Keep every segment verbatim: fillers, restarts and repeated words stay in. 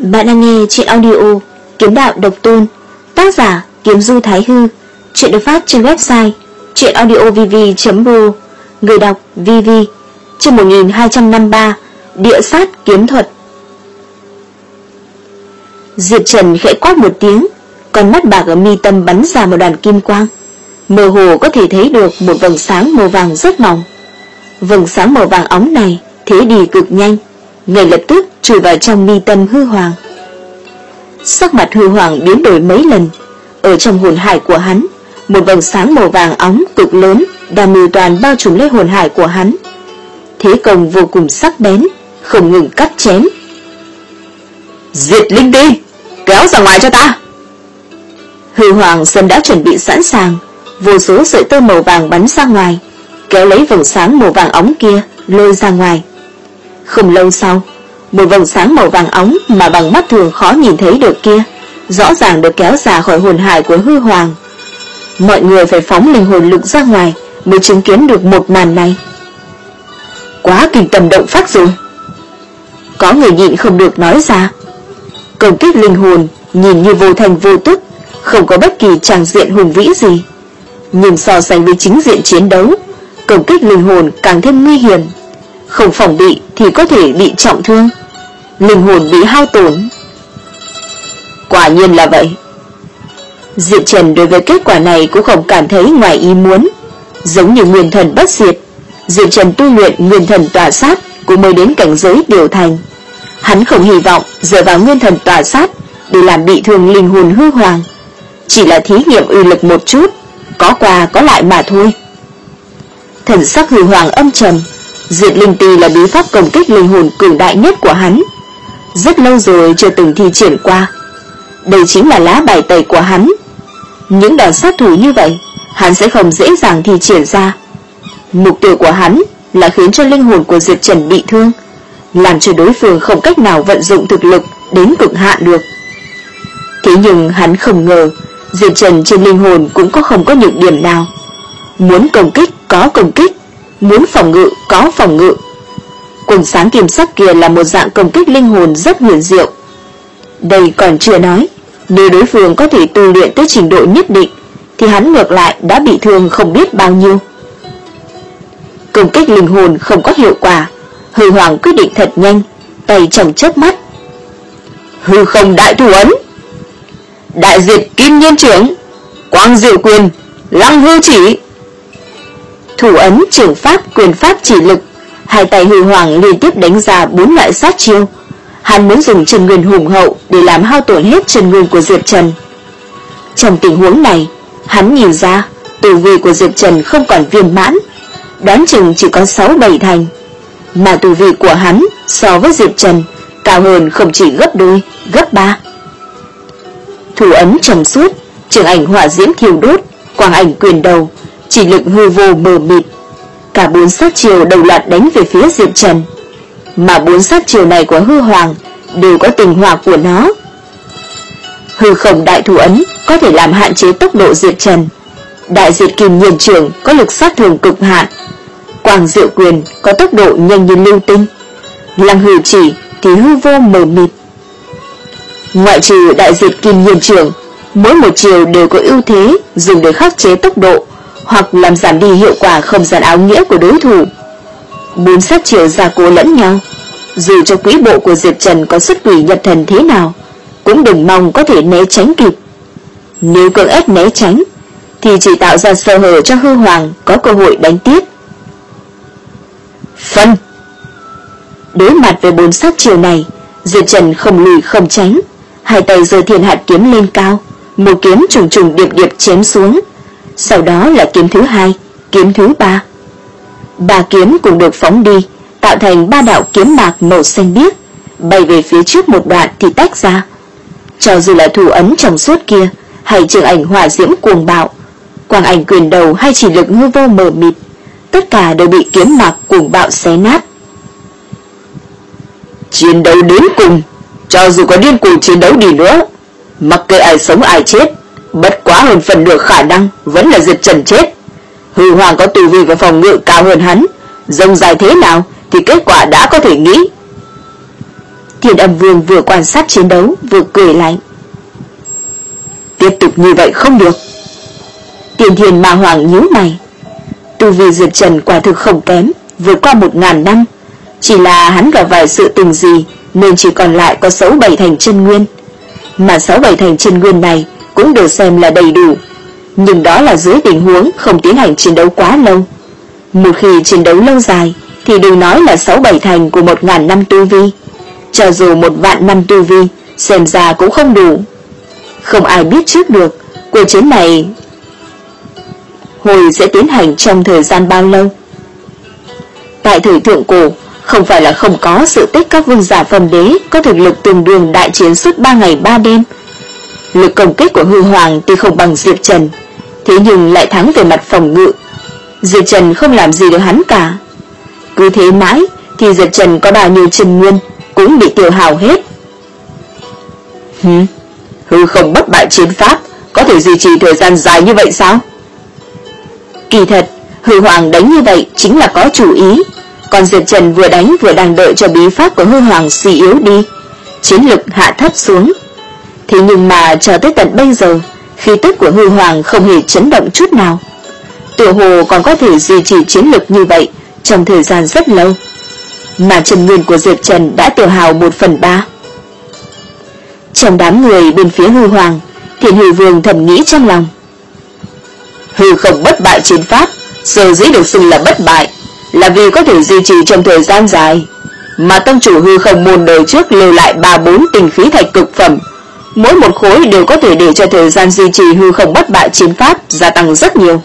Bạn đang nghe truyện audio Kiếm Đạo Độc Tôn, tác giả Kiếm Du Thái Hư. Truyện được phát trên website truyện audio v v chấm r o, người đọc vê vê. Chương một nghìn hai trăm năm mươi ba, Địa sát kiếm thuật. Diệp Trần khẽ quát một tiếng, con mắt bạc ở mi tâm bắn ra một đoàn kim quang, mơ hồ có thể thấy được một vầng sáng màu vàng rất mỏng. Vầng sáng màu vàng óng này thế đi cực nhanh, ngay lập tức chui vào trong mi tâm hư hoàng. Sắc mặt hư hoàng biến đổi mấy lần. Ở trong hồn hải của hắn, một vầng sáng màu vàng óng cực lớn đang mưu toàn bao trùm lấy hồn hải của hắn. Thế công vô cùng sắc bén, không ngừng cắt chém. Diệt linh ti, kéo ra ngoài cho ta. Hư hoàng sớm đã chuẩn bị sẵn sàng, vô số sợi tơ màu vàng bắn ra ngoài, kéo lấy vầng sáng màu vàng óng kia lôi ra ngoài. Không lâu sau, một vầng sáng màu vàng óng mà bằng mắt thường khó nhìn thấy được kia rõ ràng được kéo ra khỏi hồn hải của hư hoàng. Mọi người phải phóng linh hồn lực ra ngoài mới chứng kiến được một màn này. Quá kinh tâm động phách rồi. Có người nhịn không được nói ra. Công kích linh hồn nhìn như vô thành vô tức, không có bất kỳ tràng diện hùng vĩ gì, nhưng so sánh với chính diện chiến đấu, công kích linh hồn càng thêm nguy hiểm. Không phòng bị thì có thể bị trọng thương, linh hồn bị hao tổn. Quả nhiên là vậy. Diệp Trần đối với kết quả này cũng không cảm thấy ngoài ý muốn. Giống như nguyên thần bất diệt, Diệp Trần tu luyện nguyên thần tỏa sát cũng mới đến cảnh giới điều thành. Hắn không hy vọng dựa vào nguyên thần tỏa sát để làm bị thương linh hồn hư hoàng, chỉ là thí nghiệm uy lực một chút, có qua có lại mà thôi. Thần sắc hư hoàng âm trầm. Diệt linh ti là bí pháp công kích linh hồn cường đại nhất của hắn, rất lâu rồi chưa từng thi triển qua. Đây chính là lá bài tẩy của hắn. Những đòn sát thủ như vậy hắn sẽ không dễ dàng thi triển ra. Mục tiêu của hắn là khiến cho linh hồn của Diệp Trần bị thương, làm cho đối phương không cách nào vận dụng thực lực đến cực hạn được. Thế nhưng hắn không ngờ Diệp Trần trên linh hồn cũng có không có nhược điểm nào. Muốn công kích có công kích, muốn phòng ngự có phòng ngự. Quần sáng kim sắc kia là một dạng công kích linh hồn rất huyền diệu. Đây còn chưa nói, nếu đối phương có thể tu luyện tới trình độ nhất định thì hắn ngược lại đã bị thương không biết bao nhiêu. Công kích linh hồn không có hiệu quả, hư hoàng quyết định thật nhanh, tay trong chớp mắt. Hư không đại thủ ấn, đại diệt kim nhiên trưởng, quang diệu quyền, lăng hư chỉ. Thủ ấn, trưởng pháp, quyền pháp, chỉ lực, hai tay hư hoàng liên tiếp đánh ra bốn loại sát chiêu. Hắn muốn dùng chân nguyên hùng hậu để làm hao tổn hết chân nguyên của Diệp Trần. Trong tình huống này, hắn nhìn ra tu vi của Diệp Trần không còn viên mãn, đoán chừng chỉ có sáu bảy thành, mà tu vi của hắn so với Diệp Trần cao hơn không chỉ gấp đôi, gấp ba. Thủ ấn trầm suốt, trường ảnh hỏa diễm thiêu đốt, quang ảnh quyền đầu, chỉ lực hư vô mờ mịt. Cả bốn sát chiêu đồng loạt đánh về phía Diệp Trần, mà bốn sát chiêu này của hư hoàng đều có tình hỏa của nó. Hư không đại thủ ấn có thể làm hạn chế tốc độ Diệp Trần, đại diệt kim nhiên trưởng có lực sát thương cực hạn, quang diệu quyền có tốc độ nhanh như lưu tinh, lăng hư chỉ thì hư vô mờ mịt. Ngoại trừ đại diệt kim nhiên trưởng, mỗi một chiều đều có ưu thế dùng để khắc chế tốc độ hoặc làm giảm đi hiệu quả không gian áo nghĩa của đối thủ. Bốn sát chiều gia cố lẫn nhau, dù cho quỹ bộ của Diệp Trần có xuất quỷ nhập thần thế nào cũng đừng mong có thể né tránh kịp. Nếu cưỡng ép né tránh thì chỉ tạo ra sơ hở cho hư hoàng có cơ hội đánh tiếp. Phân. Đối mặt với bốn sát chiều này, Diệp Trần không lùi không tránh, hai tay giơ thiên hạt kiếm lên cao, một kiếm trùng trùng điệp điệp chém xuống. Sau đó là kiếm thứ hai, kiếm thứ ba. Ba kiếm cùng được phóng đi, tạo thành ba đạo kiếm mạc màu xanh biếc, bay về phía trước một đoạn thì tách ra. Cho dù là thủ ấn trong suốt kia, hay trường ảnh hỏa diễm cuồng bạo, quang ảnh quyền đầu hay chỉ lực hư vô mờ mịt, tất cả đều bị kiếm mạc cuồng bạo xé nát. Chiến đấu đến cùng, cho dù có điên cuồng chiến đấu đi nữa, mặc kệ ai sống ai chết, bất quá hơn phần nửa khả năng vẫn là Diệp Trần chết. Hư hoàng có tu vi và phòng ngự cao hơn hắn, rông dài thế nào thì kết quả đã có thể nghĩ. Thiên Âm Vương vừa quan sát chiến đấu vừa cười lạnh. Tiếp tục như vậy không được. Tiên Thiên Ma Hoàng nhíu mày. Tu vi Diệp Trần quả thực không kém, vượt qua một ngàn năm. Chỉ là hắn gặp vài sự tình gì nên chỉ còn lại có sáu bảy thành chân nguyên. Mà sáu bảy thành chân nguyên này cũng được xem là đầy đủ, nhưng đó là dưới tình huống không tiến hành chiến đấu quá lâu. Một khi chiến đấu lâu dài thì đừng nói là sáu bảy thành của một ngàn năm tu vi, cho dù một vạn năm tu vi xem ra cũng không đủ. Không ai biết trước được cuộc chiến này hồi sẽ tiến hành trong thời gian bao lâu. Tại thời thượng cổ, không phải là không có sự tích các vương giả phẩm đế có thực lực tương đương đại chiến suốt ba ngày ba đêm. Lực công kích của Hư Hoàng tuy không bằng Diệp Trần, thế nhưng lại thắng về mặt phòng ngự. Diệp Trần không làm gì được hắn cả. Cứ thế mãi thì Diệp Trần có bao nhiêu chân nguyên cũng bị tiêu hao hết. Hừ, hư không bất bại chiến pháp có thể duy trì thời gian dài như vậy sao? Kỳ thật, Hư Hoàng đánh như vậy chính là có chủ ý, còn Diệp Trần vừa đánh vừa đang đợi cho bí pháp của Hư Hoàng suy yếu đi, chiến lực hạ thấp xuống. Thế nhưng mà cho tới tận bây giờ, khí tức của Hư Hoàng không hề chấn động chút nào. Tựa hồ còn có thể duy trì chiến lực như vậy trong thời gian rất lâu. Mà chân nguyên của Diệp Trần đã tiêu hao một phần ba. Trong đám người bên phía Hư Hoàng, Thiên Hư Vương thầm nghĩ trong lòng. Hư không bất bại chiến pháp sở dĩ được xưng là bất bại là vì có thể duy trì trong thời gian dài, mà tông chủ Hư không môn đời trước lưu lại ba bốn tinh khí thạch cực phẩm, mỗi một khối đều có thể để cho thời gian duy trì hư không bất bại chiến pháp gia tăng rất nhiều.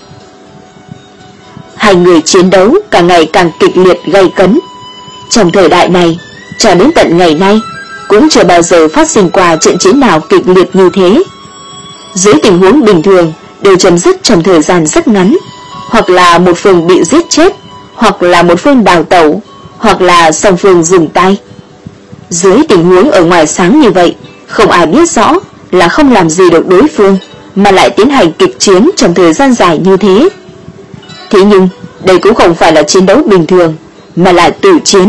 Hai người chiến đấu càng ngày càng kịch liệt gay cấn. Trong thời đại này, cho đến tận ngày nay cũng chưa bao giờ phát sinh qua trận chiến nào kịch liệt như thế. Dưới tình huống bình thường đều chấm dứt trong thời gian rất ngắn, hoặc là một phương bị giết chết, hoặc là một phương đào tẩu, hoặc là song phương dừng tay. Dưới tình huống ở ngoài sáng như vậy, không ai biết rõ là không làm gì được đối phương mà lại tiến hành kịch chiến trong thời gian dài như thế. Thế nhưng đây cũng không phải là chiến đấu bình thường, mà là tử chiến.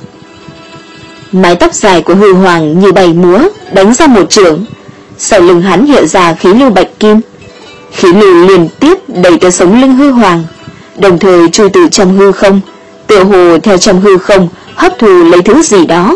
Mái tóc dài của Hư Hoàng như bay múa đánh ra một chưởng, sau lưng hắn hiện ra khí lưu bạch kim. Khí lưu liên tiếp đẩy tới sống lưng Hư Hoàng, đồng thời chui từ trong hư không, tựa hồ theo trong hư không hấp thụ lấy thứ gì đó.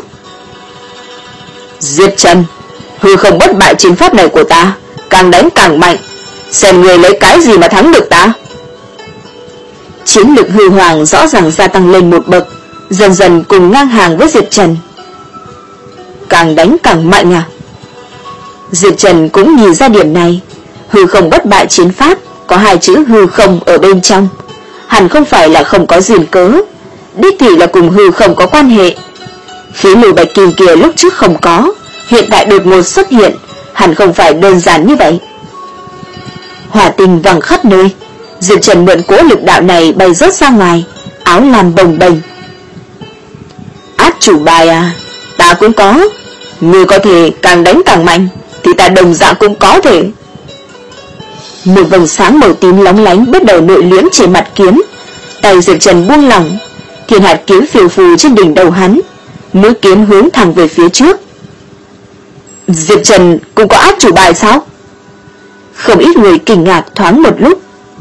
Diệp Trần, hư không bất bại chiến pháp này của ta càng đánh càng mạnh, xem người lấy cái gì mà thắng được ta. Chiến lực Hư Hoàng rõ ràng gia tăng lên một bậc, dần dần cùng ngang hàng với Diệp Trần. Càng đánh càng mạnh à? Diệp Trần cũng nhìn ra điểm này. Hư không bất bại chiến pháp có hai chữ hư không ở bên trong, hẳn không phải là không có duyên cớ, đích thị là cùng hư không có quan hệ. Khí lưu bạch kim kia lúc trước không có, hiện tại đột ngột xuất hiện, hẳn không phải đơn giản như vậy. Hỏa tinh văng khắp nơi, Diệp Trần mượn cỗ lực đạo này bay rớt ra ngoài, áo lam bồng bềnh. Át chủ bài à, ta cũng có. Ngươi có thể càng đánh càng mạnh, thì ta đồng dạng cũng có thể. Một vầng sáng màu tím lóng lánh bắt đầu nội liễm trên mặt kiếm. Tay Diệp Trần buông lỏng, thiên hạt kiếm phiêu phù trên đỉnh đầu hắn, mũi kiếm hướng thẳng về phía trước. Diệp Trần cũng có át chủ bài sao? Không ít người kinh ngạc thoáng một lúc.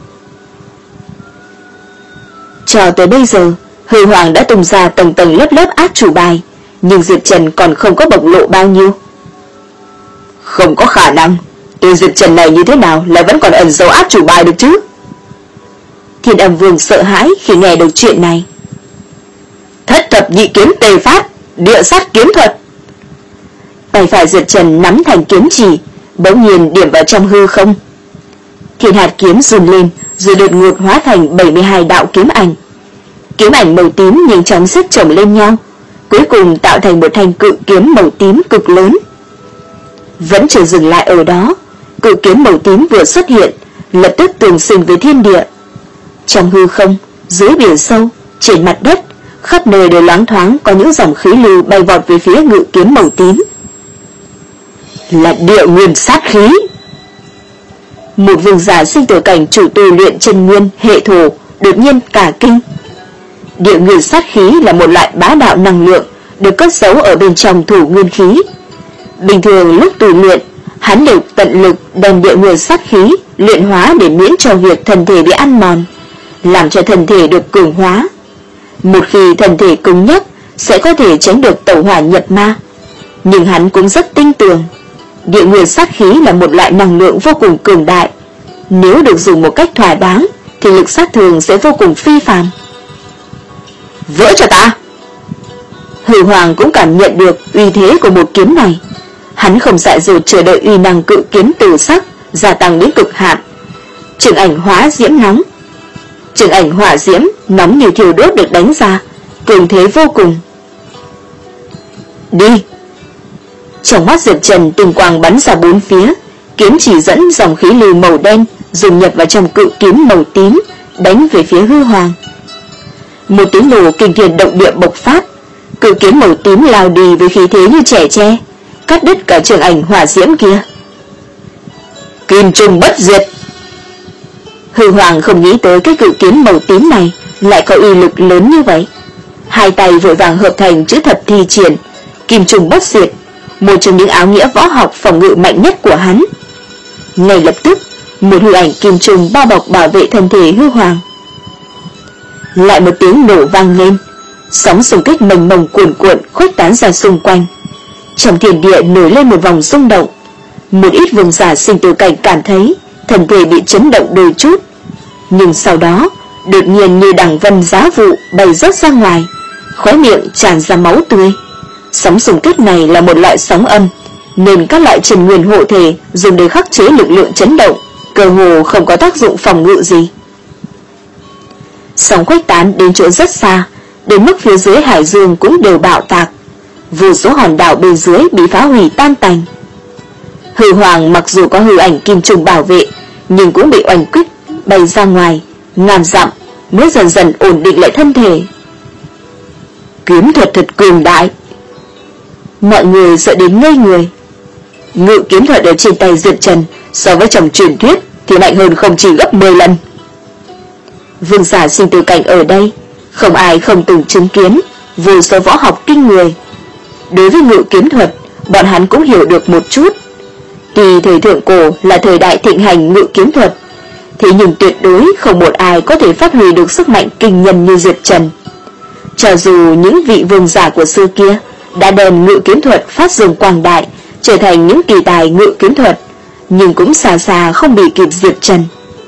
Cho tới bây giờ, Hư Hoàng đã tung ra tầng tầng lớp lớp át chủ bài, nhưng Diệp Trần còn không có bộc lộ bao nhiêu. Không có khả năng, tên Diệp Trần này như thế nào lại vẫn còn ẩn giấu át chủ bài được chứ? Thiên Âm Vương sợ hãi khi nghe được chuyện này. Thất thập nhị kiếm tề phát, địa sát kiếm thuật. Tay phải Diệp Trần nắm thành kiếm chỉ, bỗng nhiên điểm vào trong hư không. Thiên hạt kiếm run lên, rồi đột ngột hóa thành bảy mươi hai đạo kiếm ảnh. Kiếm ảnh màu tím nhanh chóng xếp chồng lên nhau, cuối cùng tạo thành một thanh cự kiếm màu tím cực lớn. Vẫn chưa dừng lại ở đó, cự kiếm màu tím vừa xuất hiện, lập tức tường sinh với thiên địa. Trong hư không, dưới biển sâu, trên mặt đất, khắp nơi đều loáng thoáng có những dòng khí lưu bay vọt về phía ngự kiếm màu tím. Là địa nguyên sát khí. Một vương giả sinh tử cảnh chủ tu luyện chân nguyên hệ thổ đột nhiên cả kinh. Địa nguyên sát khí là một loại bá đạo năng lượng được cất giấu ở bên trong thủ nguyên khí. Bình thường lúc tu luyện, hắn đều tận lực đem địa nguyên sát khí luyện hóa để miễn cho việc thân thể bị ăn mòn, làm cho thân thể được cường hóa. Một khi thân thể cứng nhắc sẽ có thể tránh được tẩu hỏa nhập ma. Nhưng hắn cũng rất tin tưởng, địa nguyên sát khí là một loại năng lượng vô cùng cường đại. Nếu được dùng một cách thỏa đáng thì lực sát thương sẽ vô cùng phi phàm. Vỡ cho ta! Hư Hoàng cũng cảm nhận được uy thế của một kiếm này. Hắn không dại dột chờ đợi uy năng cự kiếm tử sắc gia tăng đến cực hạn. Trường ảnh hóa diễm nóng, trường ảnh hỏa diễm nóng như thiêu đốt được đánh ra, cường thế vô cùng. Đi! Trong mắt Diệp Trần tinh quang bắn ra bốn phía, kiếm chỉ dẫn dòng khí lưu màu đen dùng nhập vào trong cự kiếm màu tím, đánh về phía Hư Hoàng. Một tiếng nổ kinh thiên động địa bộc phát, cự kiếm màu tím lao đi với khí thế như trẻ tre, cắt đứt cả trường ảnh hỏa diễm kia. Kim trùng bất diệt! Hư Hoàng không nghĩ tới cái cự kiếm màu tím này lại có uy lực lớn như vậy. Hai tay vội vàng hợp thành chữ thập thi triển, kim trùng bất diệt, một trong những áo nghĩa võ học phòng ngự mạnh nhất của hắn. Ngay lập tức, một hư ảnh kim trùng bao bọc bảo vệ thân thể Hư Hoàng. Lại một tiếng nổ vang lên, sóng xung kích mênh mông cuồn cuộn khuếch tán ra xung quanh. Trong thiên địa nổi lên một vòng rung động. Một ít vương giả sinh tử cảnh cảm thấy thân thể bị chấn động đôi chút, nhưng sau đó đột nhiên như đằng vân giá vụ bay rớt ra ngoài, khóe miệng tràn ra máu tươi. Sóng xung kích này là một loại sóng âm, nên các loại trần nguyên hộ thể dùng để khắc chế lực lượng chấn động, cơ hồ không có tác dụng phòng ngự gì. Sóng khuếch tán đến chỗ rất xa, đến mức phía dưới hải dương cũng đều bạo tạc, vô số hòn đảo bên dưới bị phá hủy tan tành. Hư Hoàng mặc dù có hư ảnh kim trùng bảo vệ, nhưng cũng bị oanh kích bay ra ngoài ngàn dặm mới dần dần ổn định lại thân thể. Kiếm thuật thật cường đại! Mọi người sợ đến ngây người. Ngự kiếm thuật ở trên tay Diệp Trần so với trong truyền thuyết thì mạnh hơn không chỉ gấp mười lần. Vương giả sinh tử cảnh ở đây không ai không từng chứng kiến vô số võ học kinh người. Đối với ngự kiếm thuật, bọn hắn cũng hiểu được một chút. Tuy thời thượng cổ là thời đại thịnh hành ngự kiếm thuật, thế nhưng tuyệt đối không một ai có thể phát huy được sức mạnh kinh nhân như Diệp Trần. Cho dù những vị vương giả của xưa kia đã đem ngự kiếm thuật phát dương quang đại, trở thành những kỳ tài ngự kiếm thuật, nhưng cũng xa xa không bị kịp Diệp Trần.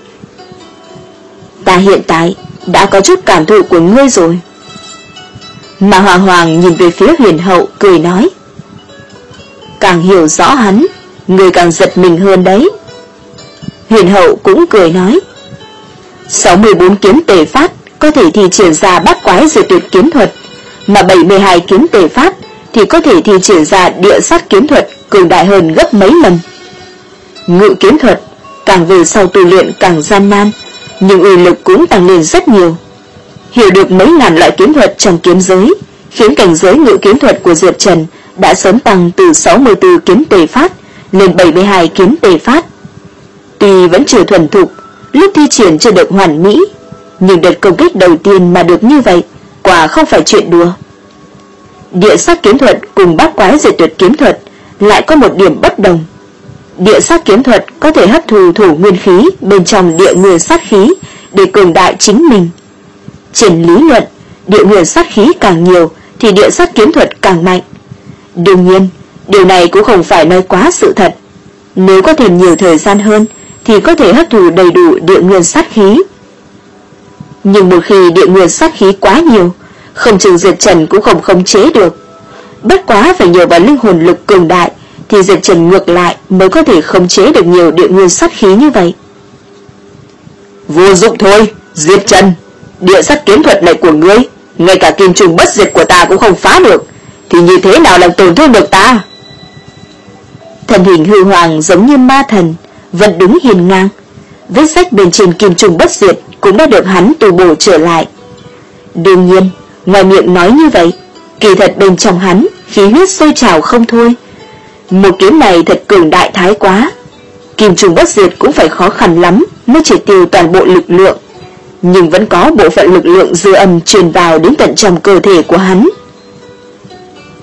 Ta hiện tại đã có chút cảm thụ của ngươi rồi. Mà Hoàng Hoàng nhìn về phía Huyền Hậu cười nói, càng hiểu rõ hắn, ngươi càng giật mình hơn đấy. Huyền Hậu cũng cười nói, sáu mươi bốn kiếm tề phát có thể thi triển ra bát quái diệt tuyệt kiếm thuật, mà bảy mươi hai kiếm tề phát thì có thể thi triển ra địa sát kiếm thuật cường đại hơn gấp mấy lần. Ngự kiếm thuật càng về sau tu luyện càng gian nan, nhưng uy lực cũng tăng lên rất nhiều. Hiểu được mấy ngàn loại kiếm thuật trong kiếm giới, khiến cảnh giới ngự kiếm thuật của Diệp Trần đã sớm tăng từ sáu mươi tư kiếm tề phát lên bảy mươi hai kiếm tề phát. Tuy vẫn chưa thuần thục, lúc thi triển chưa được hoàn mỹ, nhưng đợt công kích đầu tiên mà được như vậy quả không phải chuyện đùa. Địa sát kiếm thuật cùng bát quái diệt tuyệt kiếm thuật lại có một điểm bất đồng. Địa sát kiếm thuật có thể hấp thu thủ nguyên khí bên trong địa nguyên sát khí để cường đại chính mình. Trên lý luận, địa nguyên sát khí càng nhiều thì địa sát kiếm thuật càng mạnh. Đương nhiên, điều này cũng không phải nói quá sự thật. Nếu có thêm nhiều thời gian hơn thì có thể hấp thụ đầy đủ địa nguyên sát khí. Nhưng một khi địa nguyên sát khí quá nhiều, không chừng Diệp Trần cũng không khống chế được. Bất quá phải nhờ vào linh hồn lực cường đại thì Diệp Trần ngược lại mới có thể khống chế được nhiều địa nguyên sát khí như vậy. Vô dụng thôi, Diệp Trần, địa sát kiếm thuật này của ngươi, ngay cả kim trùng bất diệt của ta cũng không phá được, thì như thế nào làm tổn thương được ta? Thân hình Hư Hoàng giống như ma thần, vẫn đứng hiên ngang. Vết rách bên trên kim trùng bất diệt cũng đã được hắn tu bổ trở lại. Đương nhiên, ngoài miệng nói như vậy, kỳ thật bên trong hắn khí huyết sôi trào không thôi. Một kiếm này thật cường đại thái quá, kim trùng bất diệt cũng phải khó khăn lắm mới triệt tiêu toàn bộ lực lượng, nhưng vẫn có bộ phận lực lượng dư âm truyền vào đến tận trong cơ thể của hắn.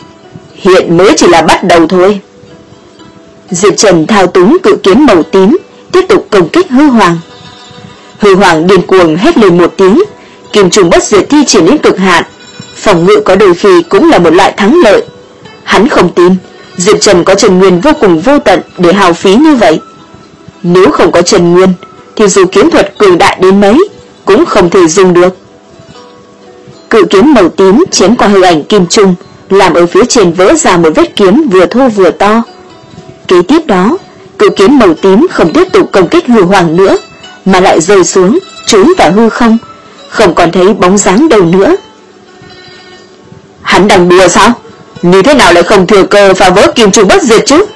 Hiện mới chỉ là bắt đầu thôi. Diệp Trần thao túng cự kiếm màu tím, tiếp tục công kích Hư Hoàng. Hư Hoàng điên cuồng hét lên một tiếng, kim trùng bất diệt thi triển đến cực hạn, phòng ngự có đôi khi cũng là một loại thắng lợi. Hắn không tin Diệp Trần có chân nguyên vô cùng vô tận để hao phí như vậy. Nếu không có chân nguyên thì dù kiếm thuật cường đại đến mấy cũng không thể dùng được. Cự kiếm màu tím chém qua hư ảnh kim trung, làm ở phía trên vỡ ra một vết kiếm vừa thô vừa to. Kế tiếp đó, cự kiếm màu tím không tiếp tục công kích Hư Hoàng nữa, mà lại rơi xuống, trốn vào hư không, không còn thấy bóng dáng đâu nữa. Hắn đang đùa sao? Như thế nào lại không thừa cơ phá vỡ kim trùng bất diệt chứ?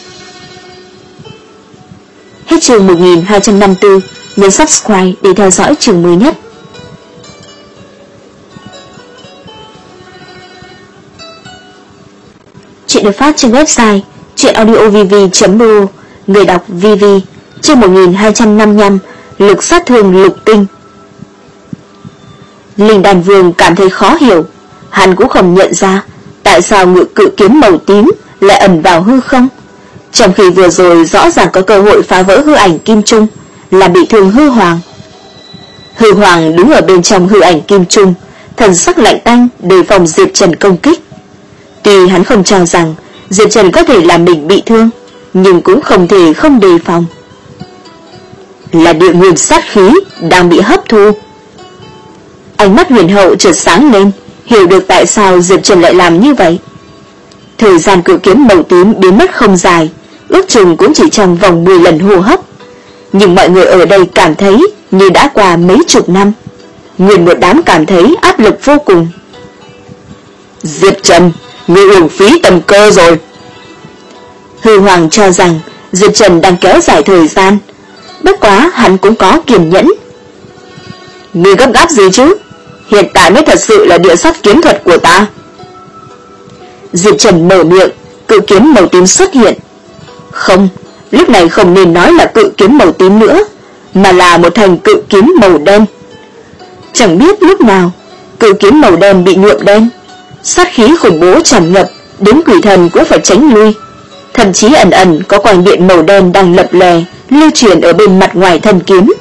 Hết chương một nghìn hai trăm năm mươi tư, nhấn subscribe để theo dõi chương mới nhất. Chuyện được phát trên website chuyenaudiovv chấm r o, người đọc vê vê, chương một nghìn hai trăm năm mươi lăm, lực sát thương lục tinh. Linh Đan Vương cảm thấy khó hiểu, hắn cũng không nhận ra tại sao ngự cự kiếm màu tím lại ẩn vào hư không, trong khi vừa rồi rõ ràng có cơ hội phá vỡ hư ảnh kim trung, làm bị thương Hư Hoàng. Hư Hoàng đứng ở bên trong hư ảnh kim trung, thần sắc lạnh tanh đề phòng Diệp Trần công kích. Tuy hắn không cho rằng Diệp Trần có thể làm mình bị thương, nhưng cũng không thể không đề phòng. Là địa nguyên sát khí đang bị hấp thu. Ánh mắt Huyền Hậu chợt sáng lên, hiểu được tại sao Diệp Trần lại làm như vậy. Thời gian cự kiếm màu tím biến mất không dài, ước chừng cũng chỉ trong vòng mười lần hô hấp, nhưng mọi người ở đây cảm thấy như đã qua mấy chục năm. Nguyên một đám cảm thấy áp lực vô cùng. Diệp Trần, ngươi uổng phí tầm cơ rồi. Hư Hoàng cho rằng Diệp Trần đang kéo dài thời gian, bất quá hắn cũng có kiên nhẫn. Ngươi gấp gáp gì chứ? Hiện tại mới thật sự là địa sát kiếm thuật của ta. Diệp Trần mở miệng, cự kiếm màu tím xuất hiện. Không, lúc này không nên nói là cự kiếm màu tím nữa, mà là một thành cự kiếm màu đen. Chẳng biết lúc nào, cự kiếm màu đen bị nhuộm đen, sát khí khủng bố tràn ngập, đến quỷ thần cũng phải tránh lui. Thậm chí ẩn ẩn có quang điện màu đen đang lập lè, lưu chuyển ở bên mặt ngoài thân kiếm.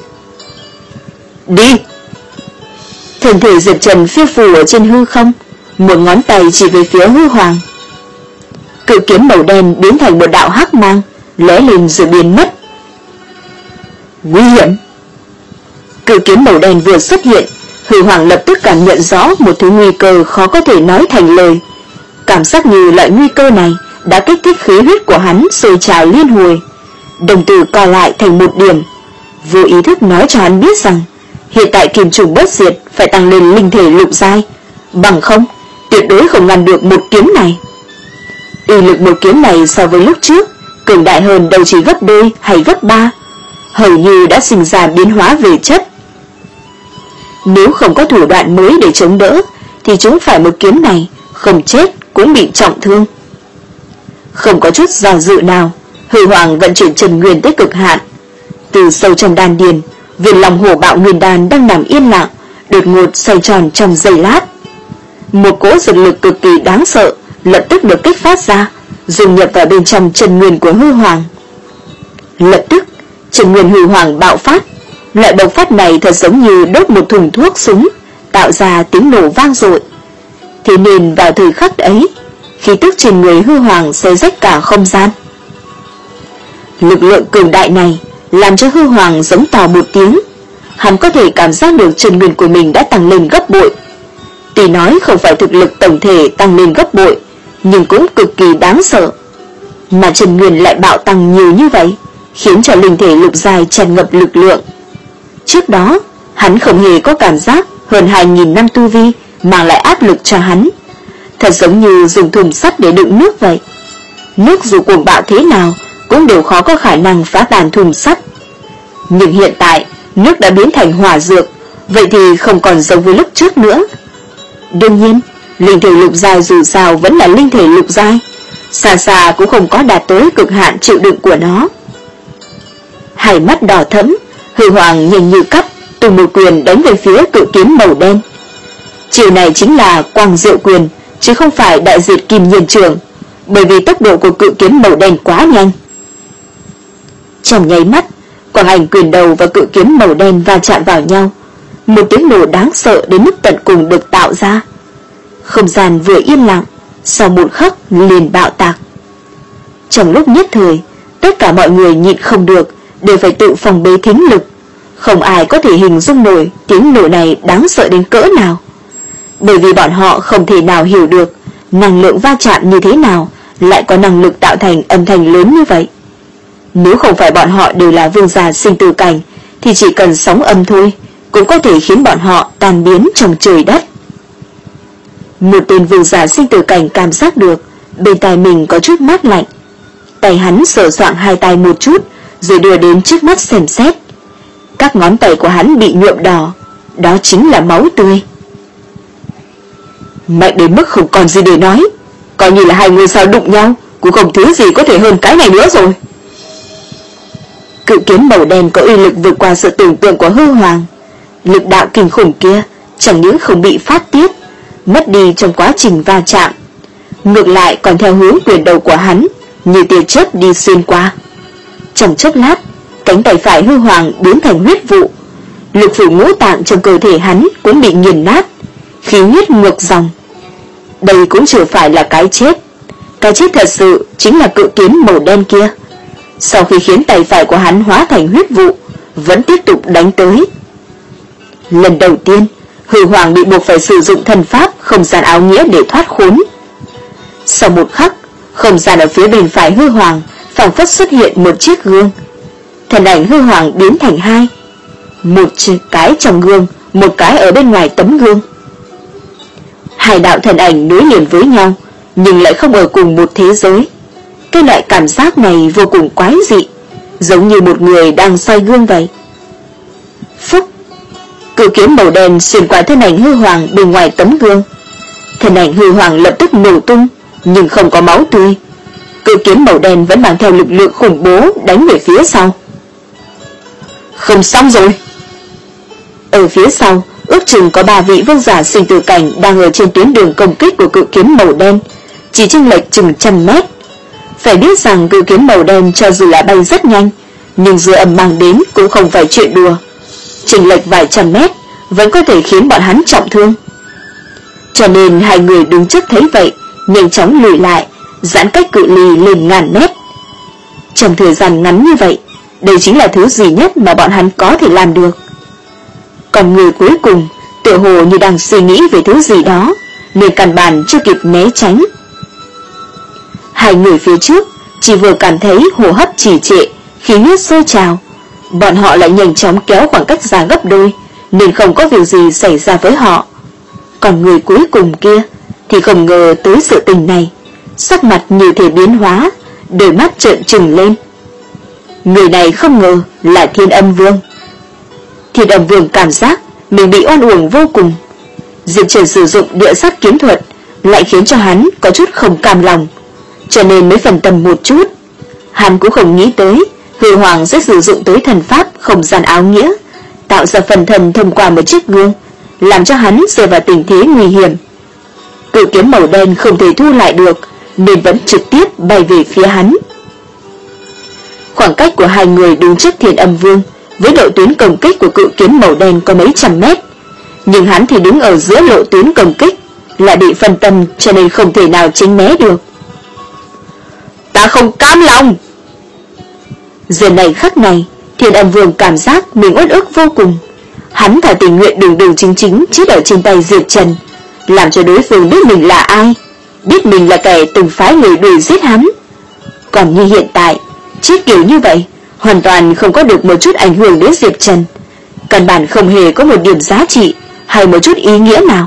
Đi! Thân thể Diệp Trần phiêu phù ở trên hư không, một ngón tay chỉ về phía Hư Hoàng. Cự kiếm màu đen biến thành một đạo hắc mang, lóe lên rồi biến mất. Nguy hiểm! Cự kiếm màu đen vừa xuất hiện, Hư Hoàng lập tức cảm nhận rõ một thứ nguy cơ khó có thể nói thành lời. Cảm giác như loại nguy cơ này đã kích thích khí huyết của hắn sôi trào liên hồi, đồng tử co lại thành một điểm, vô ý thức nói cho hắn biết rằng hiện tại kim trùng bất diệt phải tăng lên linh thể lục giai, bằng không tuyệt đối không ngăn được một kiếm này. Uy lực một kiếm này so với lúc trước cường đại hơn đâu chỉ gấp đôi hay gấp ba, hầu như đã sinh ra biến hóa về chất. Nếu không có thủ đoạn mới để chống đỡ thì chúng phải một kiếm này không chết cũng bị trọng thương. Không có chút do dự nào, Hư Hoàng vận chuyển chân nguyên tới cực hạn. Từ sâu trong đan điền, viên lòng hổ bạo nguyên đan đang nằm yên lặng, đột ngột xoay tròn trong giây lát. Một cỗ dược lực cực kỳ đáng sợ lập tức được kích phát ra, dung nhập vào bên trong chân nguyên của Hư Hoàng. Lập tức, chân nguyên Hư Hoàng bạo phát. Loại bộc phát này thật giống như đốt một thùng thuốc súng, tạo ra tiếng nổ vang dội. Thế nên vào thời khắc ấy, khí tức trên người Hư Hoàng xé rách cả không gian. Lực lượng cường đại này làm cho Hư Hoàng giống to một tiếng. Hắn có thể cảm giác được chân nguyên của mình đã tăng lên gấp bội. Tuy nói không phải thực lực tổng thể tăng lên gấp bội, nhưng cũng cực kỳ đáng sợ. Mà chân nguyên lại bạo tăng nhiều như vậy, khiến cho linh thể lục giai tràn ngập lực lượng. Trước đó, hắn không hề có cảm giác hơn hai nghìn năm tu vi mang lại áp lực cho hắn. Thật giống như dùng thùng sắt để đựng nước vậy. Nước dù cuồng bạo thế nào cũng đều khó có khả năng phá tan thùng sắt. Nhưng hiện tại, nước đã biến thành hỏa dược, vậy thì không còn giống với lúc trước nữa. Đương nhiên, linh thể lục giai dù sao vẫn là linh thể lục giai, xa xa cũng không có đạt tới cực hạn chịu đựng của nó. Hai mắt đỏ thẫm, Hư Hoàng nhanh như cắp tung một quyền đánh về phía cự kiếm màu đen. Chiều này chính là Quang Diệu quyền, chứ không phải Đại Diệt Kim Nhiên Trường, bởi vì tốc độ của cự kiếm màu đen quá nhanh. Trong nháy mắt, quang ảnh quyền đầu và cự kiếm màu đen va chạm vào nhau, một tiếng nổ đáng sợ đến mức tận cùng được tạo ra. Không gian vừa yên lặng, sau một khắc liền bạo tạc. Trong lúc nhất thời, tất cả mọi người nhịn không được, đều phải tự phòng bế thính lực. Không ai có thể hình dung nổi tiếng nổ này đáng sợ đến cỡ nào, bởi vì bọn họ không thể nào hiểu được năng lượng va chạm như thế nào lại có năng lực tạo thành âm thanh lớn như vậy. Nếu không phải bọn họ đều là vương giả sinh tử cảnh, thì chỉ cần sóng âm thôi cũng có thể khiến bọn họ tan biến trong trời đất. Một tên vương giả sinh tử cảnh cảm giác được bên tai mình có chút mát lạnh. Tay hắn sờ soạng hai tay một chút, rồi đưa đến trước mắt xem xét. Các ngón tay của hắn bị nhuộm đỏ, đó chính là máu tươi. Mạnh đến mức không còn gì để nói, coi như là hai ngôi sao đụng nhau, cũng không thứ gì có thể hơn cái này nữa rồi. Cự kiếm màu đen có uy lực vượt qua sự tưởng tượng của hư hoàng. Lực đạo kinh khủng kia chẳng những không bị phát tiết, mất đi trong quá trình va chạm, ngược lại còn theo hướng quyền đầu của hắn như tia chớp đi xuyên qua. Trong chốc lát, cánh tay phải hư hoàng biến thành huyết vụ, lực phủ ngũ tạng trong cơ thể hắn cũng bị nghiền nát, khí huyết ngược dòng. Đây cũng chưa phải là cái chết, cái chết thật sự chính là cự kiếm màu đen kia. Sau khi khiến tay phải của hắn hóa thành huyết vụ, vẫn tiếp tục đánh tới. Lần đầu tiên, hư hoàng bị buộc phải sử dụng thần pháp không gian áo nghĩa để thoát khốn. Sau một khắc, không gian ở phía bên phải hư hoàng phảng phất xuất hiện một chiếc gương. Thần ảnh hư hoàng biến thành hai, một cái trong gương, một cái ở bên ngoài tấm gương. Hai đạo thần ảnh nối liền với nhau, nhưng lại không ở cùng một thế giới. Cái loại cảm giác này vô cùng quái dị, giống như một người đang soi gương vậy. Phúc! Cự kiếm màu đen xuyên qua thân ảnh hư hoàng bên ngoài tấm gương. Thân ảnh hư hoàng lập tức nổ tung, nhưng không có máu tươi. Cự kiếm màu đen vẫn mang theo lực lượng khủng bố đánh về phía sau. Không xong rồi! Ở phía sau, ước chừng có ba vị vương giả sinh tử cảnh đang ở trên tuyến đường công kích của cự kiếm màu đen, chỉ chênh lệch chừng trăm mét. Phải biết rằng cự kiếm màu đen cho dù là bay rất nhanh, nhưng dư âm mang đến cũng không phải chuyện đùa. Chênh lệch vài trăm mét vẫn có thể khiến bọn hắn trọng thương. Cho nên hai người đứng trước thấy vậy, nhanh chóng lùi lại, giãn cách cự ly lên ngàn mét. Trong thời gian ngắn như vậy, đây chính là thứ duy nhất mà bọn hắn có thể làm được. Còn người cuối cùng tựa hồ như đang suy nghĩ về thứ gì đó, nên căn bản chưa kịp né tránh. Hai người phía trước chỉ vừa cảm thấy hô hấp trì trệ, khí huyết sôi trào, bọn họ lại nhanh chóng kéo khoảng cách ra gấp đôi, nên không có việc gì xảy ra với họ. Còn người cuối cùng kia thì không ngờ tới sự tình này, sắc mặt như thể biến hóa, đôi mắt trợn trừng lên. Người này không ngờ là Thiên Âm Vương. Thiên Âm Vương cảm giác mình bị oan uổng vô cùng. Diệp Trần sử dụng địa sát kiếm thuật lại khiến cho hắn có chút không cam lòng, cho nên mới phân tâm một chút. Hắn cũng không nghĩ tới hư hoàng sẽ sử dụng tới thần pháp không gian áo nghĩa, tạo ra phần thần thông qua một chiếc gương, làm cho hắn rơi vào tình thế nguy hiểm. Cự kiếm màu đen không thể thu lại được, nên vẫn trực tiếp bay về phía hắn. Khoảng cách của hai người đứng trước Thiên Âm Vương với độ tuyến công kích của cự kiếm màu đen có mấy trăm mét, nhưng hắn thì đứng ở giữa lộ tuyến công kích, lại bị phân tâm cho nên không thể nào tránh né được. Ta không cam lòng! Giờ này khắc này, Thiên Âm Vương cảm giác mình uất ức vô cùng. Hắn thà tình nguyện đường đường chính chính chết ở trên tay Diệp Trần, làm cho đối phương biết mình là ai, biết mình là kẻ từng phái người đuổi giết hắn. Còn như hiện tại, chết kiểu như vậy, hoàn toàn không có được một chút ảnh hưởng đến Diệp Trần, căn bản không hề có một điểm giá trị hay một chút ý nghĩa nào.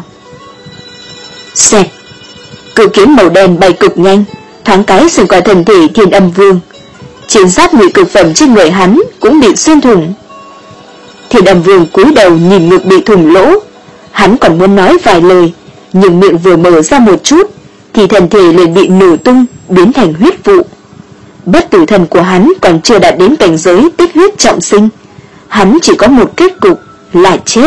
Xẹt! Cự kiếm màu đen bay cực nhanh, thoáng cái xuyên qua thân thể Thiên Âm Vương. Chiến giáp ngụy cực phẩm trên người hắn cũng bị xuyên thủng. Thiên Âm Vương cúi đầu nhìn ngực bị thủng lỗ, hắn còn muốn nói vài lời, nhưng miệng vừa mở ra một chút thì thân thể liền bị nổ tung, biến thành huyết vụ. Bất tử thần của hắn còn chưa đạt đến cảnh giới tích huyết trọng sinh, hắn chỉ có một kết cục là chết.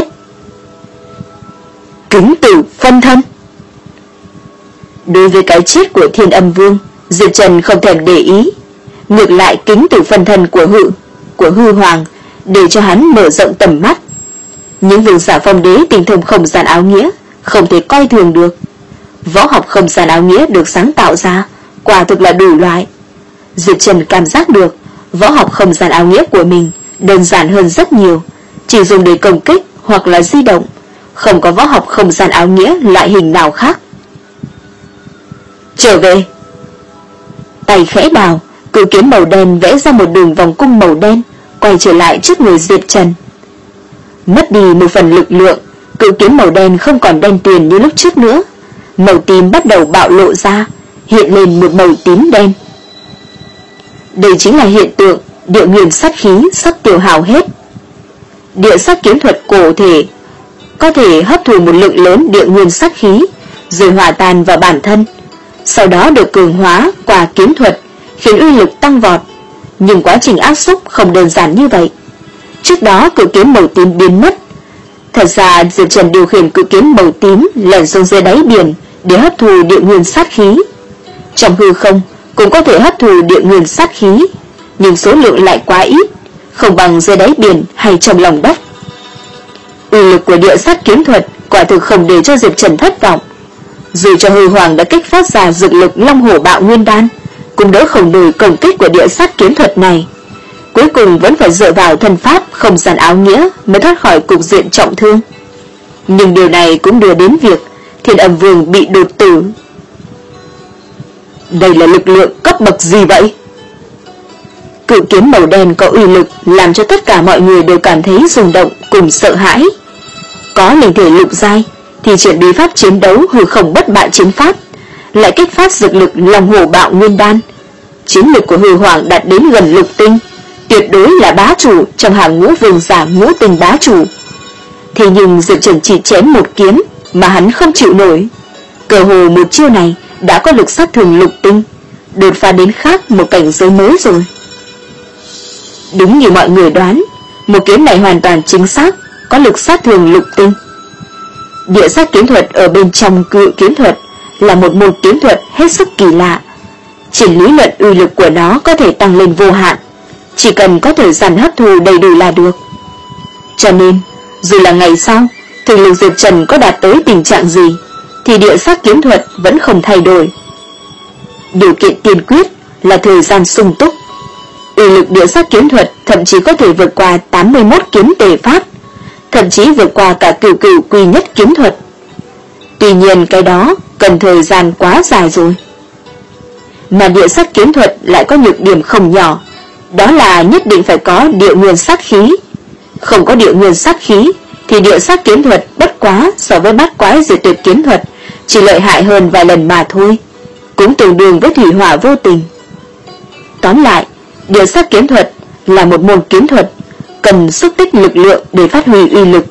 Kính tử phân thân. Đối với cái chết của Thiên Âm Vương, Diệp Trần không thèm để ý, ngược lại kính từ phân thân của hư của hư hoàng để cho hắn mở rộng tầm mắt. Những vương giả phong đế tinh thông không gian áo nghĩa không thể coi thường được. Võ học không gian áo nghĩa được sáng tạo ra quả thực là đủ loại. Diệp Trần cảm giác được võ học không gian áo nghĩa của mình đơn giản hơn rất nhiều, chỉ dùng để công kích hoặc là di động, không có võ học không gian áo nghĩa loại hình nào khác. Trở về. Tay khẽ đào, cự kiếm màu đen vẽ ra một đường vòng cung màu đen, quay trở lại trước người Diệp Trần. Mất đi một phần lực lượng, cự kiếm màu đen không còn đen tuyền như lúc trước nữa, màu tím bắt đầu bạo lộ ra, hiện lên một màu tím đen. Đây chính là hiện tượng địa nguyên sát khí sắp tiêu hao hết. Địa sát kiếm thuật cổ thể có thể hấp thụ một lượng lớn địa nguyên sát khí, rồi hòa tan vào bản thân, sau đó được cường hóa qua kiếm thuật, khiến uy lực tăng vọt. Nhưng quá trình áp xúc không đơn giản như vậy. Trước đó cự kiếm màu tím biến mất. Thật ra Diệp Trần điều khiển cự kiếm màu tím lẻn xuống dưới đáy biển để hấp thụ địa nguyên sát khí. Trong hư không cũng có thể hấp thụ địa nguyên sát khí, nhưng số lượng lại quá ít, không bằng dưới đáy biển hay trong lòng đất. Uy lực của địa sát kiếm thuật quả thực không để cho Diệp Trần thất vọng. Dù cho hư hoàng đã kích phát ra dược lực Long Hổ Bạo Nguyên Đan, cũng đỡ không nổi công kích của địa sát kiếm thuật này. Cuối cùng vẫn phải dựa vào thân pháp không gian áo nghĩa mới thoát khỏi cục diện trọng thương. Nhưng điều này cũng đưa đến việc Thiên Âm Vương bị đột tử. Đây là lực lượng cấp bậc gì vậy? Cự kiếm màu đen có uy lực làm cho tất cả mọi người đều cảm thấy rung động cùng sợ hãi. Có linh thể lục giai thì chuyển bí pháp chiến đấu hư không bất bại chiến pháp, lại kích phát dược lực Long Hổ Bạo Nguyên Đan. Chiến lực của hư hoàng đạt đến gần lục tinh, tuyệt đối là bá chủ trong hàng ngũ vương giả ngũ tinh bá chủ. Thế nhưng Diệp Trần chỉ chém một kiếm mà hắn không chịu nổi. Cơ hồ một chiêu này đã có lực sát thương lục tinh, đột phá đến khác một cảnh giới mới rồi. Đúng như mọi người đoán, một kiếm này hoàn toàn chính xác, có lực sát thương lục tinh. Địa sát kiếm thuật ở bên trong cự kiếm thuật là một môn kiếm thuật hết sức kỳ lạ. Trên lý luận uy lực của nó có thể tăng lên vô hạn, chỉ cần có thời gian hấp thụ đầy đủ là được. Cho nên, dù là ngày sau thực lực Diệp Trần có đạt tới tình trạng gì, thì địa sát kiếm thuật vẫn không thay đổi. Điều kiện tiên quyết là thời gian sung túc. Uy lực địa sát kiếm thuật thậm chí có thể vượt qua tám mươi mốt kiếm tề pháp, thậm chí vượt qua cả cửu cửu quy nhất kiếm thuật. Tuy nhiên cái đó cần thời gian quá dài rồi. Mà địa sát kiếm thuật lại có nhược điểm không nhỏ, đó là nhất định phải có địa nguyên sát khí. Không có địa nguyên sát khí thì địa sát kiếm thuật bất quá so với bát quái diệt tuyệt kiếm thuật chỉ lợi hại hơn vài lần mà thôi, cũng tương đương với thủy hỏa vô tình. Tóm lại, địa sát kiếm thuật là một môn kiếm thuật cần xúc tích lực lượng để phát huy uy lực.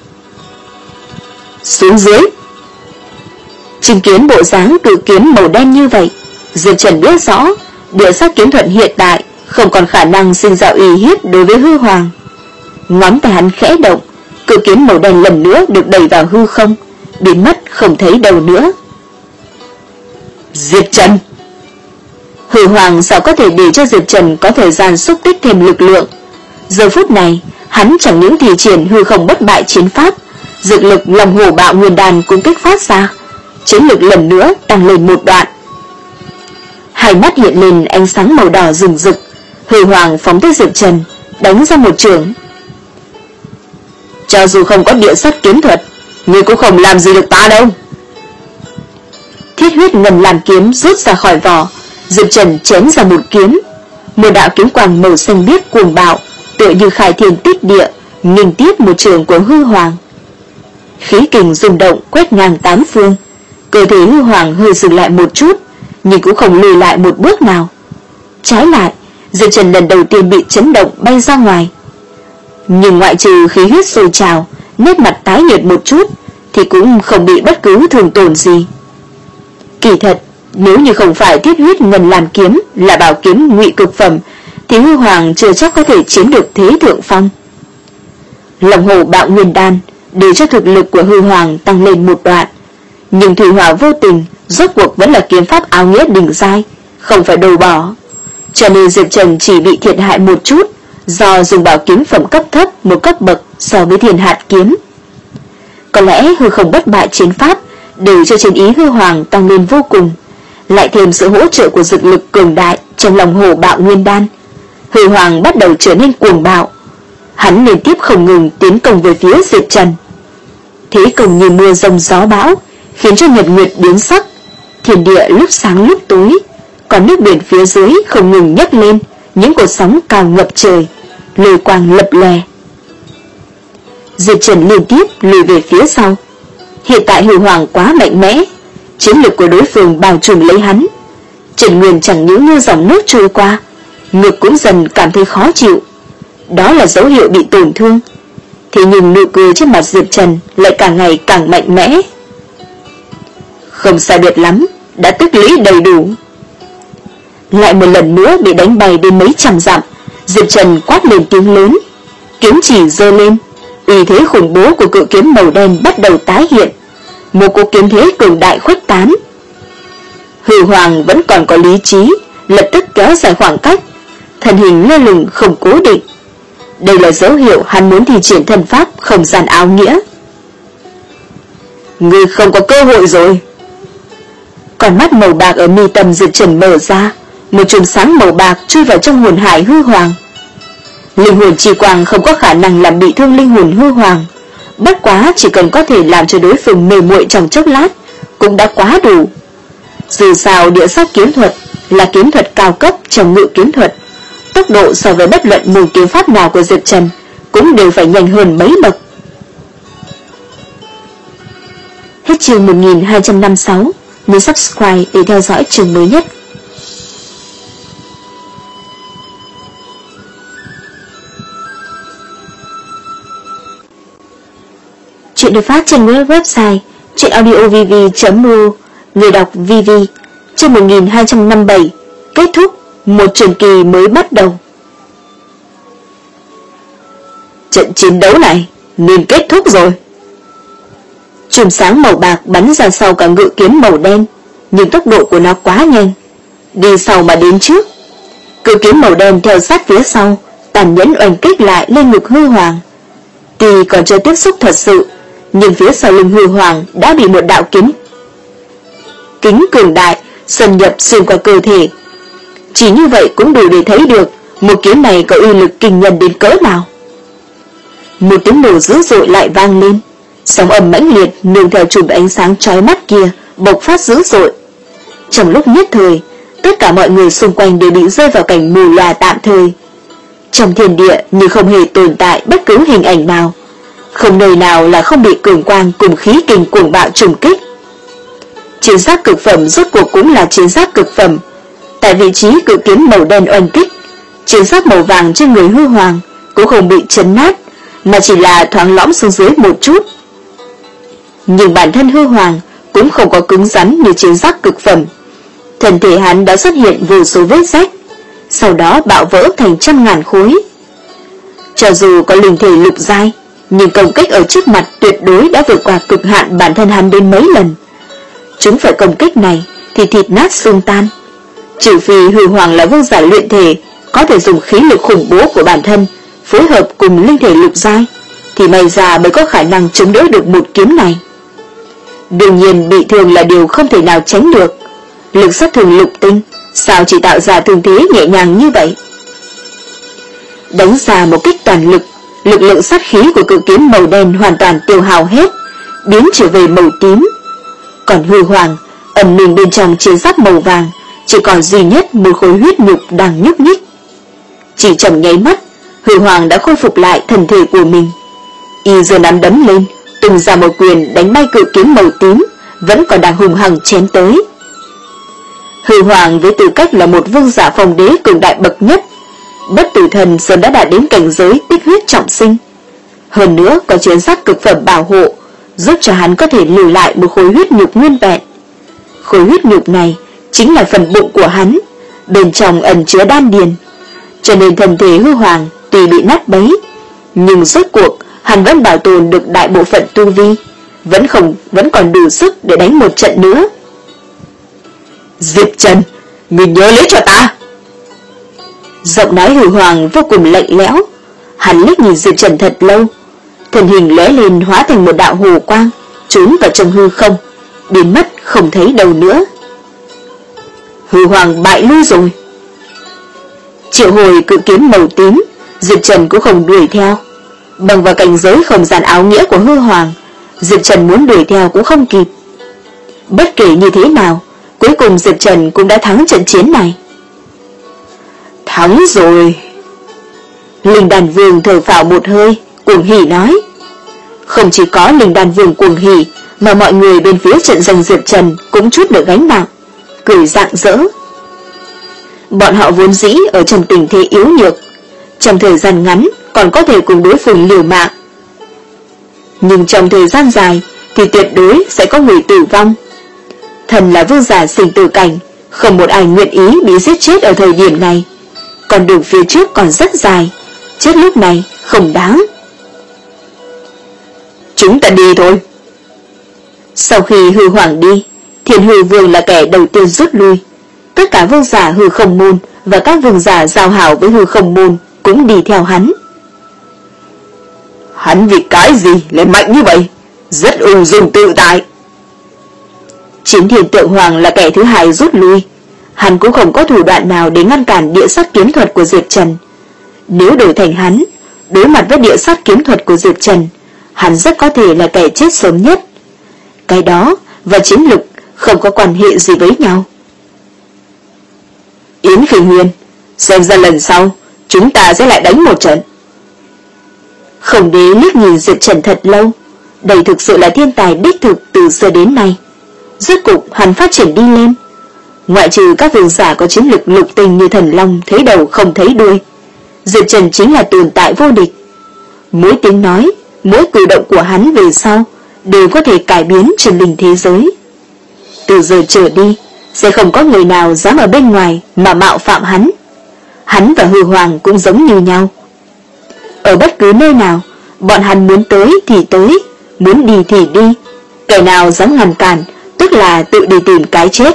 Xuống dưới. Chứng kiến bộ dáng cự kiếm màu đen như vậy, Diệp Trần biết rõ địa sát kiếm thuật hiện tại không còn khả năng sinh ra uy hiếp đối với hư hoàng. Ngón tay hắn khẽ động, cự kiếm màu đen lần nữa được đẩy vào hư không, biến mất không thấy đâu nữa. Diệp Trần. Hư hoàng sao có thể để cho Diệp Trần có thời gian xúc tích thêm lực lượng. Giờ phút này, hắn chẳng những thi triển hư không bất bại chiến pháp, dược lực Long Hổ Bạo Nguyên Đan cũng kích phát ra, chiến lực lần nữa tăng lên một đoạn. Hai mắt hiện lên ánh sáng màu đỏ rừng rực, hư hoàng phóng tới Diệp Trần, đánh ra một trường. Cho dù không có địa sát kiếm thuật, ngươi cũng không làm gì được ta đâu. Thiết huyết ngân làm kiếm rút ra khỏi vỏ, Diệp Trần chém ra một kiếm. Một đạo kiếm quang màu xanh biếc cuồng bạo, tựa như khai thiên tích địa, nghênh tiếp một trường của hư hoàng. Khí kình rung động quét ngang tám phương, cơ thể hư hoàng hơi dừng lại một chút, nhưng cũng không lùi lại một bước nào. Trái lại, Diệp Trần lần đầu tiên bị chấn động bay ra ngoài. Nhưng ngoại trừ khí huyết sôi trào, nét mặt tái nhợt một chút, thì cũng không bị bất cứ thương tổn gì. Kỳ thật, nếu như không phải thiết huyết ngân làm kiếm là bảo kiếm ngụy cực phẩm, thì hư hoàng chưa chắc có thể chiếm được thế thượng phong. Long Hổ Bạo Nguyên Đan để cho thực lực của hư hoàng tăng lên một đoạn, nhưng thủy hỏa vô tình rốt cuộc vẫn là kiếm pháp áo nghĩa đỉnh giai, không phải đồ bỏ. Cho nên Diệp Trần chỉ bị thiệt hại một chút, do dùng bảo kiếm phẩm cấp thấp một cấp bậc so với Thiên Hạt kiếm. Có lẽ hư không bất bại chiến pháp để cho chiến ý hư hoàng tăng lên vô cùng, lại thêm sự hỗ trợ của dược lực cường đại trong lòng hồ bạo nguyên đan, hư hoàng bắt đầu trở nên cuồng bạo. Hắn liên tiếp không ngừng tiến công về phía Diệp Trần. Thế công như mưa rông gió bão, khiến cho nhật nguyệt biến sắc, thiên địa lúc sáng lúc tối, còn nước biển phía dưới không ngừng nhấc lên những cột sóng cao ngập trời, lôi quang lập lòe. Diệp Trần liên tiếp lùi về phía sau. Hiện tại hư hoàng quá mạnh mẽ, chiến lực của đối phương bao trùm lấy hắn. Trần Nguyên chẳng những như dòng nước trôi qua, ngực cũng dần cảm thấy khó chịu. Đó là dấu hiệu bị tổn thương. Thế nhưng nụ cười trên mặt Diệp Trần lại càng ngày càng mạnh mẽ. Không sai biệt lắm, đã tích lũy đầy đủ. Lại một lần nữa bị đánh bay đến mấy trăm dặm, Diệp Trần quát lên tiếng lớn, kiếm chỉ giơ lên, uy thế khủng bố của cự kiếm màu đen bắt đầu tái hiện, một cuộc kiếm thế cường đại khuếch tán. Hư hoàng vẫn còn có lý trí, lập tức kéo dài khoảng cách, thân hình lơ lửng không cố định. Đây là dấu hiệu hắn muốn thi triển thần pháp không gian áo nghĩa. Ngươi không có cơ hội rồi. Con mắt màu bạc ở mi tâm Diệp Trần mở ra, một chùm sáng màu bạc chui vào trong hồn hải hư hoàng. Linh hồn chi quang không có khả năng làm bị thương linh hồn hư hoàng, bất quá chỉ cần có thể làm cho đối phương mềm muội trong chốc lát cũng đã quá đủ. Dù sao địa sát kiếm thuật là kiếm thuật cao cấp trong ngự kiếm thuật, tốc độ so với bất luận môn kiếm pháp nào của Diệp Trần cũng đều phải nhanh hơn mấy bậc. Hết chương một nghìn hai trăm năm mươi sáu, nhớ subscribe để theo dõi chương mới nhất. Chuyện được phát trên website chuyenaudiovv chấm ru, người đọc vê vê. Chương một nghìn hai trăm năm mươi bảy, kết thúc, một truyền kỳ mới bắt đầu. Trận chiến đấu này nên kết thúc rồi. Chùm sáng màu bạc bắn ra sau cả ngự kiếm màu đen, nhưng tốc độ của nó quá nhanh, đi sau mà đến trước. Cự kiếm màu đen theo sát phía sau, tàn nhẫn oanh kích lại lên ngực hư hoàng. Tuy còn chưa tiếp xúc thật sự, nhưng phía sau lưng hư hoàng đã bị một đạo kiếm kính cường đại xâm nhập xuyên qua cơ thể. Chỉ như vậy cũng đủ để thấy được một kiếm này có uy lực kinh nhân đến cỡ nào. Một tiếng nổ dữ dội lại vang lên, sóng âm mãnh liệt nương theo chùm ánh sáng chói mắt kia bộc phát dữ dội. Trong lúc nhất thời, tất cả mọi người xung quanh đều bị rơi vào cảnh mù lòa tạm thời. Trong thiên địa như không hề tồn tại bất cứ hình ảnh nào, không nơi nào là không bị cường quang cùng khí kình cuồng bạo trùng kích. Chiến giáp cực phẩm rốt cuộc cũng là chiến giáp cực phẩm. Tại vị trí cự kiếm màu đen oanh kích, chiến giáp màu vàng trên người hư hoàng cũng không bị chấn nát, mà chỉ là thoáng lõm xuống dưới một chút. Nhưng bản thân hư hoàng cũng không có cứng rắn như chiến giáp cực phẩm. Thân thể hắn đã xuất hiện vô số vết rách, sau đó bạo vỡ thành trăm ngàn khối. Cho dù có linh thể lục giai, nhưng công kích ở trước mặt tuyệt đối đã vượt qua cực hạn bản thân hắn đến mấy lần. Chúng phải công kích này thì thịt nát xương tan. Trừ phi hư hoàng là vương giả luyện thể, có thể dùng khí lực khủng bố của bản thân phối hợp cùng linh thể lục giai, thì may ra mới có khả năng chống đỡ được một kiếm này. Đương nhiên bị thương là điều không thể nào tránh được. Lực sát thương lục tinh sao chỉ tạo ra thương thế nhẹ nhàng như vậy. Đánh ra một kích toàn lực, lực lượng sát khí của cự kiếm màu đen hoàn toàn tiêu hao hết, biến trở về màu tím. Còn hư hoàng ẩn mình bên trong chiến giáp màu vàng chỉ còn duy nhất một khối huyết nhục đang nhúc nhích. Chỉ trong nháy mắt, hư hoàng đã khôi phục lại thân thể của mình. Y giơ nắm đấm lên, tung ra một quyền đánh bay cự kiếm màu tím vẫn còn đang hùng hằng chém tới. Hư hoàng với tư cách là một vương giả phong đế cường đại bậc nhất, bất tử thần sớm đã đạt đến cảnh giới tích huyết trọng sinh. Hơn nữa có chiến giáp cực phẩm bảo hộ, giúp cho hắn có thể lưu lại một khối huyết nhục nguyên vẹn. Khối huyết nhục này chính là phần bụng của hắn, bên trong ẩn chứa đan điền. Cho nên thân thể hư hoàng tuy bị nát bấy, nhưng rốt cuộc hắn vẫn bảo tồn được đại bộ phận tu vi, vẫn không vẫn còn đủ sức để đánh một trận nữa. Diệp Trần, Ngươi nhớ lấy cho ta. Giọng nói Hư Hoàng vô cùng lạnh lẽo. Hắn liếc nhìn Diệp Trần thật lâu, thân hình lóe lên hóa thành một đạo hồ quang, trốn vào trong hư không, biến mất không thấy đâu nữa. Hư Hoàng bại lui rồi. Triệu hồi cự kiếm màu tím, Diệp Trần cũng không đuổi theo. Bằng vào cảnh giới không gian áo nghĩa của Hư Hoàng, Diệp Trần muốn đuổi theo cũng không kịp. Bất kể như thế nào, cuối cùng Diệp Trần cũng đã thắng trận chiến này. Thắng rồi. Linh Đan Vương thở phào một hơi, cuồng hỉ nói. Không chỉ có Linh Đan Vương cuồng hỉ, mà mọi người bên phía trận doanh Diệp Trần cũng chút được gánh nặng, cười rạng rỡ. Bọn họ vốn dĩ ở trong tình thế yếu nhược, trong thời gian ngắn còn có thể cùng đối phương liều mạng, nhưng trong thời gian dài thì tuyệt đối sẽ có người tử vong. Thần là vương giả sinh tử cảnh, không một ai nguyện ý bị giết chết ở thời điểm này. Còn đường phía trước còn rất dài, chết lúc này không đáng. Chúng ta đi thôi. Sau khi Hư Hoàng đi, Thiên Hư Vương là kẻ đầu tiên rút lui. Tất cả vương giả Hư Không Môn và các vương giả giao hảo với Hư Không Môn cũng đi theo hắn. Hắn vì cái gì lại mạnh như vậy? Rất ung dung tự tại. Chiến Thiên Tượng Hoàng là kẻ thứ hai rút lui. Hắn cũng không có thủ đoạn nào để ngăn cản địa sát kiếm thuật của Diệp Trần. Nếu đổi thành hắn, đối mặt với địa sát kiếm thuật của Diệp Trần, hắn rất có thể là kẻ chết sớm nhất. Cái đó và chiến lực không có quan hệ gì với nhau. Yến Khinh Huyền, xem ra lần sau chúng ta sẽ lại đánh một trận. Khổng Đế liếc nhìn Diệp Trần thật lâu. Đây thực sự là thiên tài đích thực từ xưa đến nay. Rốt cục hắn phát triển đi lên. Ngoại trừ các vương giả có chiến lực lục tinh như Thần Long thấy đầu không thấy đuôi, Diệp Trần chính là tồn tại vô địch. Mỗi tiếng nói, mỗi cử động của hắn về sau đều có thể cải biến trên linh thế giới. Từ giờ trở đi, sẽ không có người nào dám ở bên ngoài mà mạo phạm hắn. Hắn và Hư Hoàng cũng giống như nhau. Ở bất cứ nơi nào, bọn hắn muốn tới thì tới, muốn đi thì đi. Kẻ nào dám ngăn cản, tức là tự đi tìm cái chết.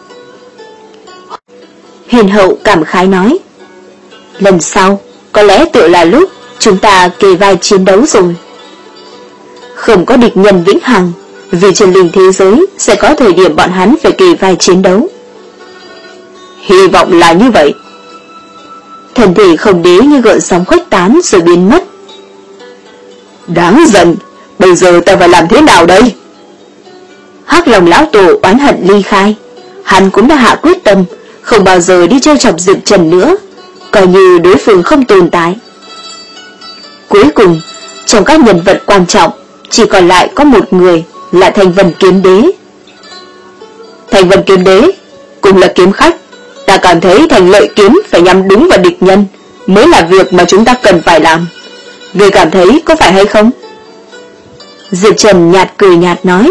Huyền Hậu cảm khái nói, lần sau, có lẽ tự là lúc chúng ta kề vai chiến đấu rồi. Không có địch nhân vĩnh hằng, vì trên linh thế giới sẽ có thời điểm bọn hắn phải kề vai chiến đấu. Hy vọng là như vậy. Thân thể Khổng Đế như gợn sóng khuếch tán rồi biến mất. Đáng giận, bây giờ ta phải làm thế nào đây? Hắc Long lão tổ oán hận ly khai. Hắn cũng đã hạ quyết tâm không bao giờ đi trêu chọc Diệp Trần nữa, coi như đối phương không tồn tại. Cuối cùng, trong các nhân vật quan trọng, chỉ còn lại có một người là Thanh Vân Kiếm Đế. Thanh Vân Kiếm Đế cũng là kiếm khách. Ta cảm thấy Thành Lợi kiếm phải nhắm đúng vào địch nhân mới là việc mà chúng ta cần phải làm. Ngươi cảm thấy có phải hay không? Diệp Trần nhạt cười nhạt nói,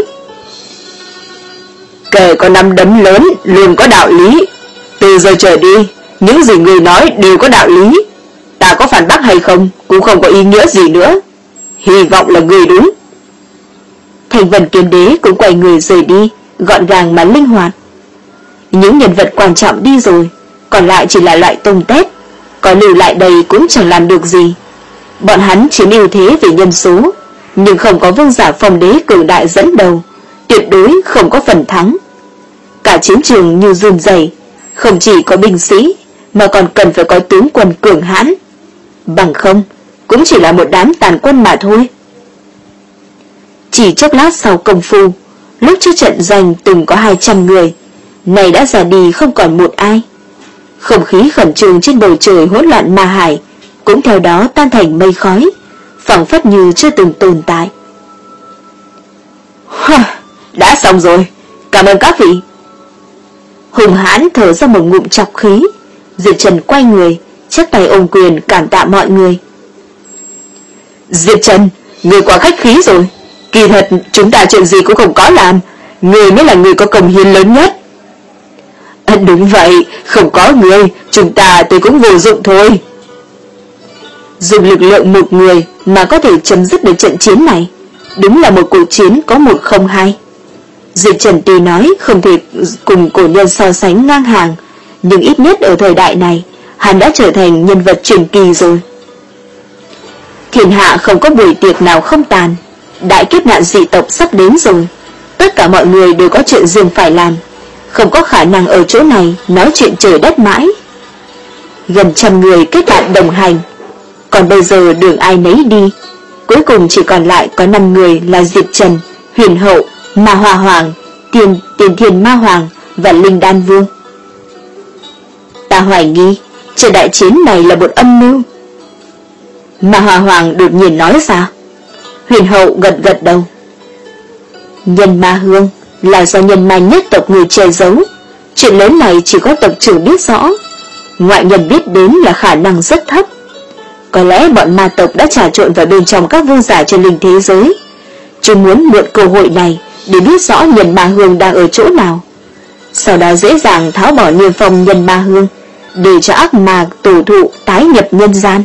kẻ có nắm đấm lớn luôn có đạo lý. Từ giờ trở đi, những gì người nói đều có đạo lý. Ta có phản bác hay không cũng không có ý nghĩa gì nữa. Hy vọng là người đúng. Thanh Vân Kiếm Đế cũng quay người rời đi, gọn gàng mà linh hoạt. Những nhân vật quan trọng đi rồi, còn lại chỉ là loại tông tép, có lưu lại đây cũng chẳng làm được gì. Bọn hắn chiếm ưu thế về nhân số, nhưng không có vương giả Phong Đế cường đại dẫn đầu, tuyệt đối không có phần thắng. Cả chiến trường như run rẩy, không chỉ có binh sĩ mà còn cần phải có tướng quân cường hãn, bằng không cũng chỉ là một đám tàn quân mà thôi. Chỉ chốc lát sau công phu, lúc trước trận doanh từng có hai trăm người, này đã già đi không còn một ai. Không khí khẩn trương trên bầu trời hỗn loạn ma hải cũng theo đó tan thành mây khói, phảng phất như chưa từng tồn tại. Đã xong rồi, cảm ơn các vị. Hùng hãn thở ra một ngụm trọc khí. Diệp Trần quay người, chắp tay ôm quyền cảm tạ mọi người. Diệp Trần, người quá khách khí rồi. Kỳ thật chúng ta chuyện gì cũng không có làm, người mới là người có công hiến lớn nhất. À, đúng vậy, không có người, chúng ta tôi cũng vô dụng thôi. Dùng lực lượng một người mà có thể chấm dứt được trận chiến này, đúng là một cuộc chiến có một không hai. Diệp Trần tuy nói không thể cùng cổ nhân so sánh ngang hàng, nhưng ít nhất ở thời đại này, hắn đã trở thành nhân vật truyền kỳ rồi. Thiên hạ không có buổi tiệc nào không tàn, đại kiếp nạn dị tộc sắp đến rồi. Tất cả mọi người đều có chuyện riêng phải làm, không có khả năng ở chỗ này nói chuyện trời đất mãi. Gần trăm người kết bạn đồng hành, còn bây giờ đường ai nấy đi. Cuối cùng chỉ còn lại có năm người là Diệp Trần, Huyền Hậu, Ma Hoa Hoàng, Tiền Tiền Thiền Ma Hoàng và Linh Đan Vương. Ta hoài nghi trận đại chiến này là một âm mưu. Ma Hoa Hoàng đột nhiên nói ra. Huyền Hậu gật gật đầu. Nhân ma hương là do nhân ma nhất tộc người che giấu. Chuyện lớn này chỉ có tộc trưởng biết rõ, ngoại nhân biết đến là khả năng rất thấp. Có lẽ bọn ma tộc đã trà trộn vào bên trong các vương giả trên linh thế giới. Chúng muốn mượn cơ hội này để biết rõ nhân ma hương đang ở chỗ nào, sau đó dễ dàng tháo bỏ niêm phong nhân ma hương, để cho ác ma tổ thụ tái nhập nhân gian.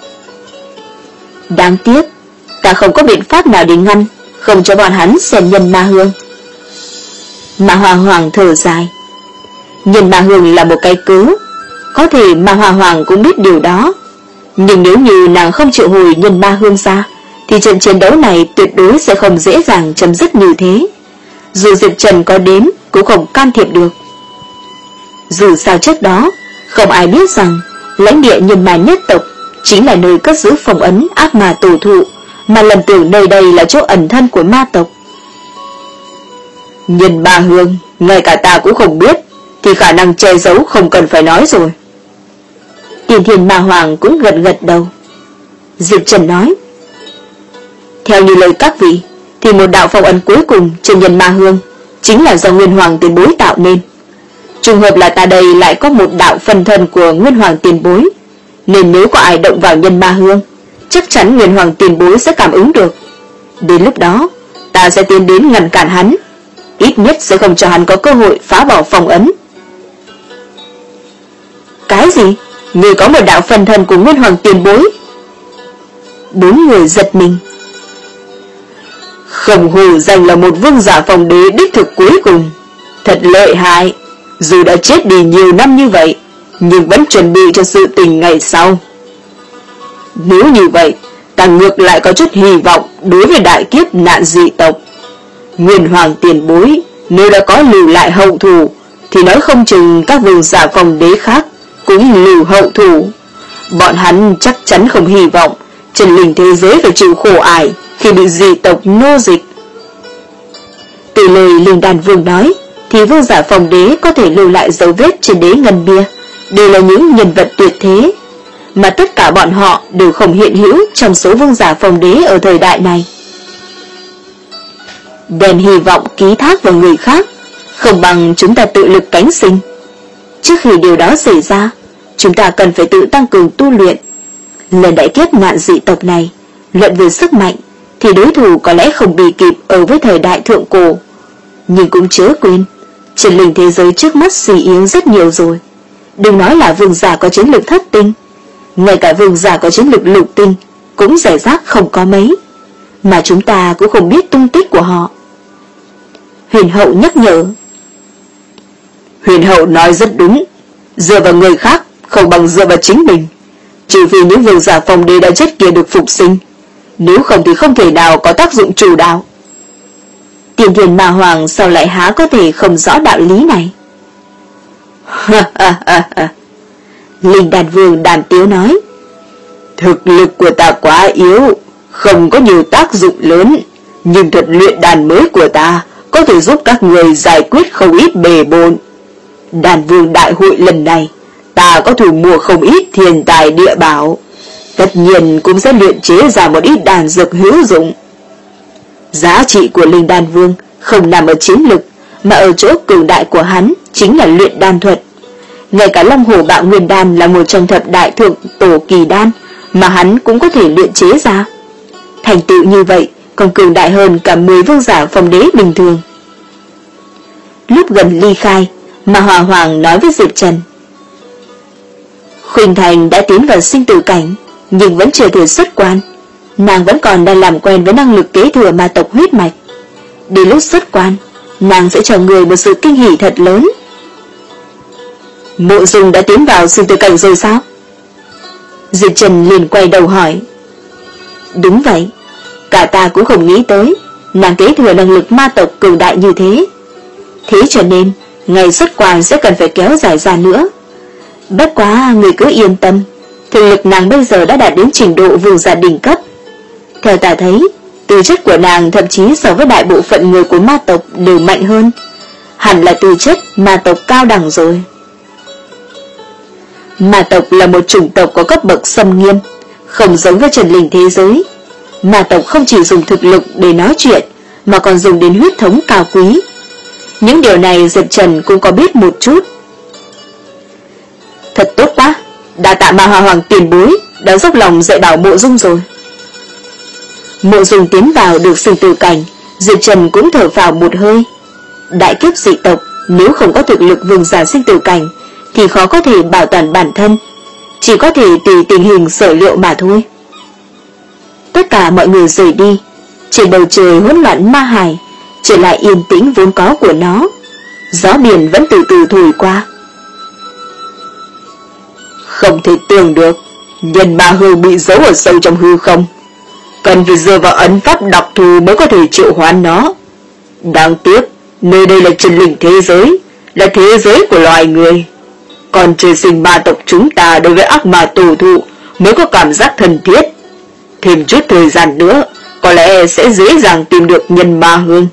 Đáng tiếc, ta không có biện pháp nào để ngăn, không cho bọn hắn xem nhân ma hương. Ma Hoa Hoàng thở dài. Nhân ma hương là một cái cớ, có thể Ma Hoa Hoàng cũng biết điều đó. Nhưng nếu như nàng không chịu hồi nhân ma hương ra, thì trận chiến đấu này tuyệt đối sẽ không dễ dàng chấm dứt như thế. Dù Diệp Trần có đến cũng không can thiệp được. Dù sao trước đó không ai biết rằng lãnh địa nhân ma nhất tộc chính là nơi cất giữ phong ấn ác ma tổ thụ, mà lầm tưởng nơi đây là chỗ ẩn thân của ma tộc. Nhân ma hương ngay cả ta cũng không biết, thì khả năng che giấu không cần phải nói rồi. Tiền Thiên Ma Hoàng cũng gật gật đầu. Diệp Trần nói, theo như lời các vị, thì một đạo phong ấn cuối cùng trên nhân ma hương chính là do Nguyên Hoàng Tiền Bối tạo nên. Trùng hợp là ta đây lại có một đạo phân thân của Nguyên Hoàng Tiền Bối, nên nếu có ai động vào nhân ma hương, chắc chắn Nguyên Hoàng Tiền Bối sẽ cảm ứng được. Đến lúc đó, ta sẽ tiến đến ngăn cản hắn, ít nhất sẽ không cho hắn có cơ hội phá bỏ phong ấn. Cái gì? Người có một đạo phân thân của Nguyên Hoàng Tiền Bối? Bốn người giật mình. Khổng Hù danh là một vương giả phong đế đích thực cuối cùng, thật lợi hại. Dù đã chết đi nhiều năm như vậy, nhưng vẫn chuẩn bị cho sự tình ngày sau. Nếu như vậy, ta ngược lại có chút hy vọng đối với đại kiếp nạn dị tộc. Nguyên Hoàng Tiền Bối nếu đã có lưu lại hậu thủ, thì nói không chừng các vương giả phong đế khác cũng lưu hậu thủ. Bọn hắn chắc chắn không hy vọng chân linh thế giới phải chịu khổ ải khi bị dị tộc nô dịch. Từ lời Linh Đan Vương nói, thì vương giả phong đế có thể lưu lại dấu vết trên đế ngân bia đều là những nhân vật tuyệt thế, mà tất cả bọn họ đều không hiện hữu trong số vương giả phong đế ở thời đại này. Đem hy vọng ký thác vào người khác, không bằng chúng ta tự lực cánh sinh. Trước khi điều đó xảy ra, chúng ta cần phải tự tăng cường tu luyện. Lần đại kiếp nạn dị tộc này, luận về sức mạnh thì đối thủ có lẽ không bị kịp ở với thời đại thượng cổ, nhưng cũng chớ quên, chân linh thế giới trước mắt suy yếu rất nhiều rồi. Đừng nói là vương giả có chiến lược thất tinh, ngay cả vương giả có chiến lược lục tinh cũng rải rác không có mấy, mà chúng ta cũng không biết tung tích của họ. Huyền Hậu nhắc nhở. Huyền Hậu nói rất đúng, dựa vào người khác không bằng dựa vào chính mình. Trừ vì những vương giả phong đế đã chết kia được phục sinh, nếu không thì không thể nào có tác dụng chủ đạo. Tiền Thiền Ma Hoàng sao lại há có thể không rõ đạo lý này? Linh Đan Vương đàm tiếu nói, thực lực của ta quá yếu, không có nhiều tác dụng lớn, nhưng thuật luyện đàn mới của ta có thể giúp các người giải quyết không ít bề bộn. Đàn Vương đại hội lần này, ta có thủ mua không ít thiên tài địa bảo, tất nhiên cũng sẽ luyện chế ra một ít đàn dược hữu dụng. Giá trị của Linh Đan Vương không nằm ở chiến lực, mà ở chỗ cường đại của hắn chính là luyện đan thuật. Ngay cả Long Hổ Bạo Nguyên Đan là một trong thập đại thượng tổ kỳ đan mà hắn cũng có thể luyện chế ra. Thành tựu như vậy còn cường đại hơn cả mười vương giả phong đế bình thường. Lúc gần ly khai, mà Hòa Hoàng nói với Diệp Trần, Khuynh Thành đã tiến vào sinh tử cảnh, nhưng vẫn chưa thể xuất quan. Nàng vẫn còn đang làm quen với năng lực kế thừa ma tộc huyết mạch. Đến lúc xuất quan, nàng sẽ cho người một sự kinh hỉ thật lớn. Mộ Dung đã tiến vào sinh tử cảnh rồi sao? Diệp Trần liền quay đầu hỏi. Đúng vậy, cả ta cũng không nghĩ tới nàng kế thừa năng lực ma tộc cường đại như thế. Thế cho nên ngày xuất quan sẽ cần phải kéo dài ra nữa. Bất quá người cứ yên tâm, thực lực nàng bây giờ đã đạt đến trình độ vương giả đỉnh cấp. Theo ta thấy, tư chất của nàng thậm chí so với đại bộ phận người của ma tộc đều mạnh hơn. Hẳn là tư chất ma tộc cao đẳng rồi. Ma tộc là một chủng tộc có cấp bậc xâm nghiêm, không giống với Trần Linh thế giới. Ma tộc không chỉ dùng thực lực để nói chuyện, mà còn dùng đến huyết thống cao quý. Những điều này Diệp Trần cũng có biết một chút. Thật tốt quá, đa tạ Ma Hoa Hoàng tiền bối đã dốc lòng dạy bảo Mộ Dung rồi. Mộ Dung tiến vào được sinh tử cảnh, Diệp Trần cũng thở phào một hơi. Đại kiếp dị tộc nếu không có thực lực vương giả sinh tử cảnh thì khó có thể bảo toàn bản thân, chỉ có thể tùy tình hình sở liệu mà thôi. Tất cả mọi người rời đi, trên bầu trời hỗn loạn ma hải trở lại yên tĩnh vốn có của nó. Gió biển vẫn từ từ thổi qua. Không thể tưởng được nhân ma hương bị giấu ở sâu trong hư không, cần phải dựa vào ấn pháp đặc thù mới có thể triệu hoán nó. Đáng tiếc nơi đây là Trần Linh thế giới, là thế giới của loài người. Còn trời sinh ma tộc chúng ta đối với ác ma tổ thụ mới có cảm giác thân thiết. Thêm chút thời gian nữa có lẽ sẽ dễ dàng tìm được nhân ma hương.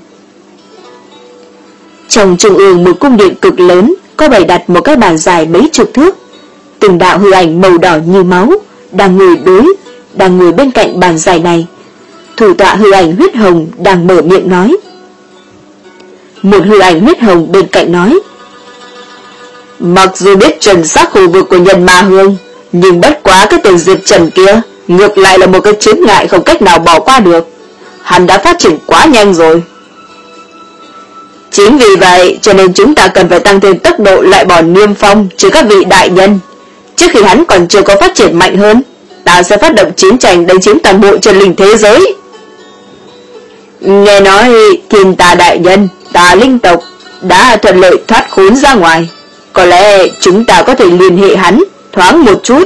Trong trung ương một cung điện cực lớn có bày đặt một cái bàn dài mấy chục thước. Từng đạo hư ảnh màu đỏ như máu đang ngồi đối đang ngồi bên cạnh bàn dài này. Thủ tọa hư ảnh huyết hồng đang mở miệng nói. Một hư ảnh huyết hồng bên cạnh nói: Mặc dù biết chuẩn xác khu vực của nhân ma hương, nhưng bất quá cái tên Diệp Trần kia ngược lại là một cái chướng ngại không cách nào bỏ qua được. Hắn đã phát triển quá nhanh rồi. Chính vì vậy cho nên chúng ta cần phải tăng thêm tốc độ loại bỏ Niêm Phong trừ các vị đại nhân. Trước khi hắn còn chưa có phát triển mạnh hơn, ta sẽ phát động chiến tranh đánh chiếm toàn bộ Trần Linh thế giới. Nghe nói Thiên Tà đại nhân, Tà Linh tộc đã thuận lợi thoát khốn ra ngoài, có lẽ chúng ta có thể liên hệ hắn thoáng một chút.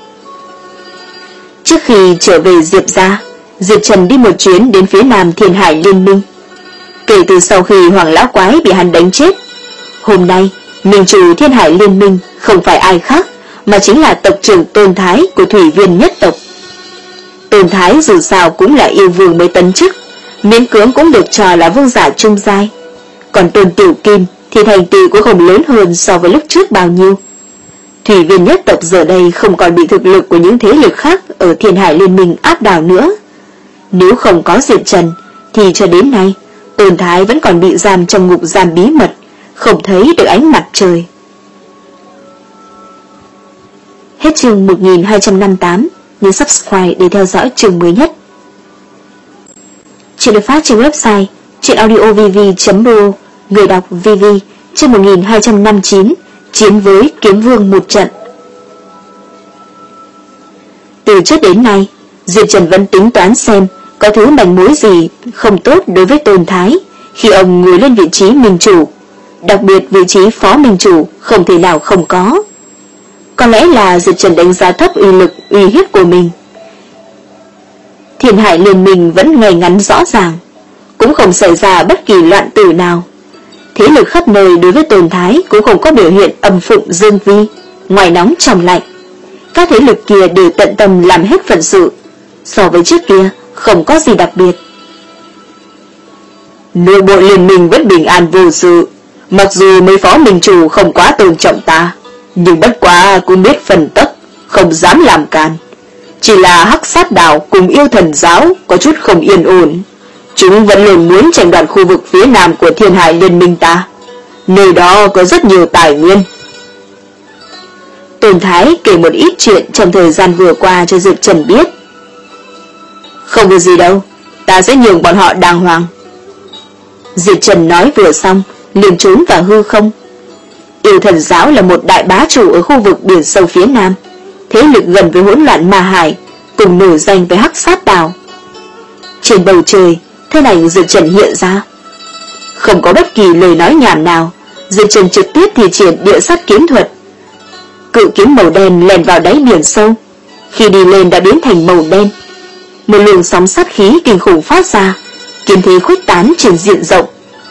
Trước khi trở về Diệp gia, Diệp Trần đi một chuyến đến phía nam Thiên Hải Liên Minh. Kể từ sau khi Hoàng lão quái bị hắn đánh chết, hôm nay minh chủ Thiên Hải Liên Minh không phải ai khác mà chính là tộc trưởng Tôn Thái của Thủy Viên nhất tộc. Tôn Thái dù sao cũng là yêu vương mới tấn chức, miễn cưỡng cũng được cho là vương giả trung giai. Còn Tôn Tiểu Kim thì thành tựu cũng không lớn hơn so với lúc trước bao nhiêu. Thủy Viên nhất tộc giờ đây không còn bị thực lực của những thế lực khác ở Thiên Hải Liên Minh áp đảo nữa. Nếu không có Diệp Trần thì cho đến nay Tôn Thái vẫn còn bị giam trong ngục giam bí mật, không thấy được ánh mặt trời. Hết chương một nghìn hai trăm năm mươi tám, nhấn subscribe để theo dõi chương mới nhất. Chuyện được phát trên website chuyenaudiovv chấm pro, người đọc vê vê, chương một nghìn hai trăm năm mươi chín, chiến với kiếm vương một trận. Từ trước đến nay, Diệp Trần vẫn tính toán xem có thứ manh mối gì không tốt đối với Tôn Thái khi ông ngồi lên vị trí minh chủ. Đặc biệt vị trí phó minh chủ không thể nào không có. Có lẽ là Diệp Trần đánh giá thấp uy lực uy hiếp của mình. Thiên Hải Liên Minh vẫn ngay ngắn rõ ràng, cũng không xảy ra bất kỳ loạn tử nào. Thế lực khắp nơi đối với Tôn Thái cũng không có biểu hiện âm phụng dương vi, ngoài nóng trong lạnh. Các thế lực kia đều tận tâm làm hết phận sự, so với trước kia không có gì đặc biệt. Nội bộ liên minh vẫn bình an vô sự, mặc dù mấy phó minh chủ không quá tôn trọng ta, nhưng bất quá cũng biết phần tắc, không dám làm càn. Chỉ là Hắc Sát Đạo cùng Yêu Thần Giáo có chút không yên ổn. Chúng vẫn luôn muốn tranh đoạt khu vực phía nam của Thiên Hải Liên Minh ta. Nơi đó có rất nhiều tài nguyên. Tôn Thái kể một ít chuyện trong thời gian vừa qua cho Diệp Trần biết. Không có gì đâu, ta sẽ nhường bọn họ đàng hoàng. Diệp Trần nói vừa xong, liền trốn vào hư không. Yêu Thần Giáo là một đại bá chủ ở khu vực biển sâu phía nam, thế lực gần với hỗn loạn ma hải, cùng nổi danh với Hắc Sát Đạo. Trên bầu trời, thân ảnh Diệp Trần hiện ra. Không có bất kỳ lời nói nhảm nào, Diệp Trần trực tiếp thi triển địa sát kiếm thuật, Cự kiếm màu đen lèn vào đáy biển sâu, khi đi lên đã biến thành màu đen. Một luồng sóng sát khí kinh khủng phát ra, kiếm thế khuếch tán trên diện rộng.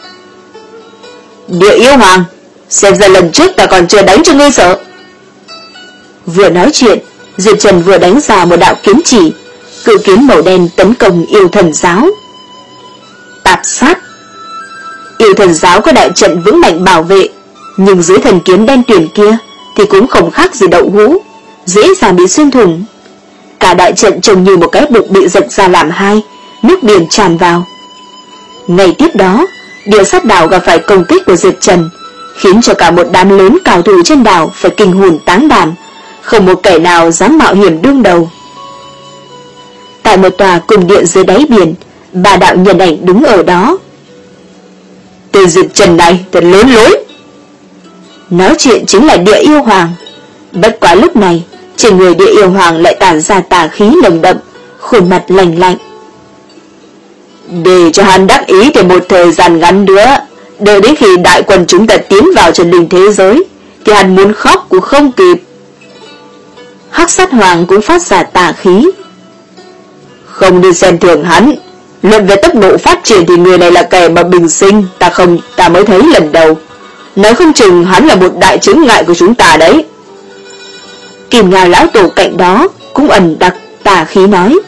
Địa yêu hoàng, xem ra lần trước ta còn chưa đánh cho ngươi sợ. Vừa nói chuyện, Diệp Trần vừa đánh ra một đạo kiếm chỉ, cự kiếm màu đen tấn công yêu thần giáo. Tạp sát. Yêu thần giáo có đại trận vững mạnh bảo vệ, nhưng dưới thần kiếm đen tuyền kia thì cũng không khác gì đậu hũ, dễ dàng bị xuyên thủng. Cả đại trận trông như một cái bụng bị giật ra làm hai, nước biển tràn vào. Ngày tiếp đó, Địa Sát đảo gặp phải công kích của Diệp Trần, khiến cho cả một đám lớn cao thủ trên đảo phải kinh hồn táng đảm, không một kẻ nào dám mạo hiểm đương đầu. Tại một tòa cung điện dưới đáy biển, ba đạo nhân ảnh đứng ở đó. Tên Diệp Trần này thật lớn lối. Nói chuyện chính là Địa Yêu Hoàng. Bất quá lúc này, trên người Địa Yêu Hoàng lại tản ra tà khí nồng đậm, khuôn mặt lạnh lạnh. Để cho hắn đắc ý thì một thời gian ngắn nữa, đợi đến khi đại quân chúng ta tiến vào chân linh thế giới, thì hắn muốn khóc cũng không kịp. Hắc Sát Hoàng cũng phát ra tà khí. Không đi xem thường hắn, luận về tốc độ phát triển thì người này là kẻ mà bình sinh ta không ta mới thấy lần đầu. Nói không chừng hắn là một đại chướng ngại của chúng ta đấy. Kim Ngao lão tổ cạnh đó cũng ẩn đặc tà khí nói.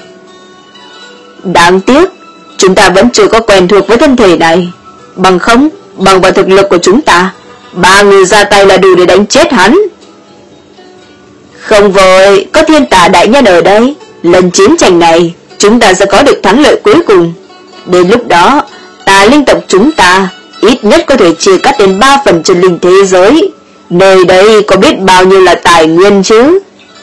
Đáng tiếc, chúng ta vẫn chưa có quen thuộc với thân thể này. Bằng không, bằng vào thực lực của chúng ta, ba người ra tay là đủ để đánh chết hắn. Không vội, có Thiên Tà đại nhân ở đây, lần chiến tranh này chúng ta sẽ có được thắng lợi cuối cùng. Đến lúc đó, tà linh tộc chúng ta ít nhất có thể chia cắt đến ba phần chân linh thế giới. Nơi đây có biết bao nhiêu là tài nguyên chứ.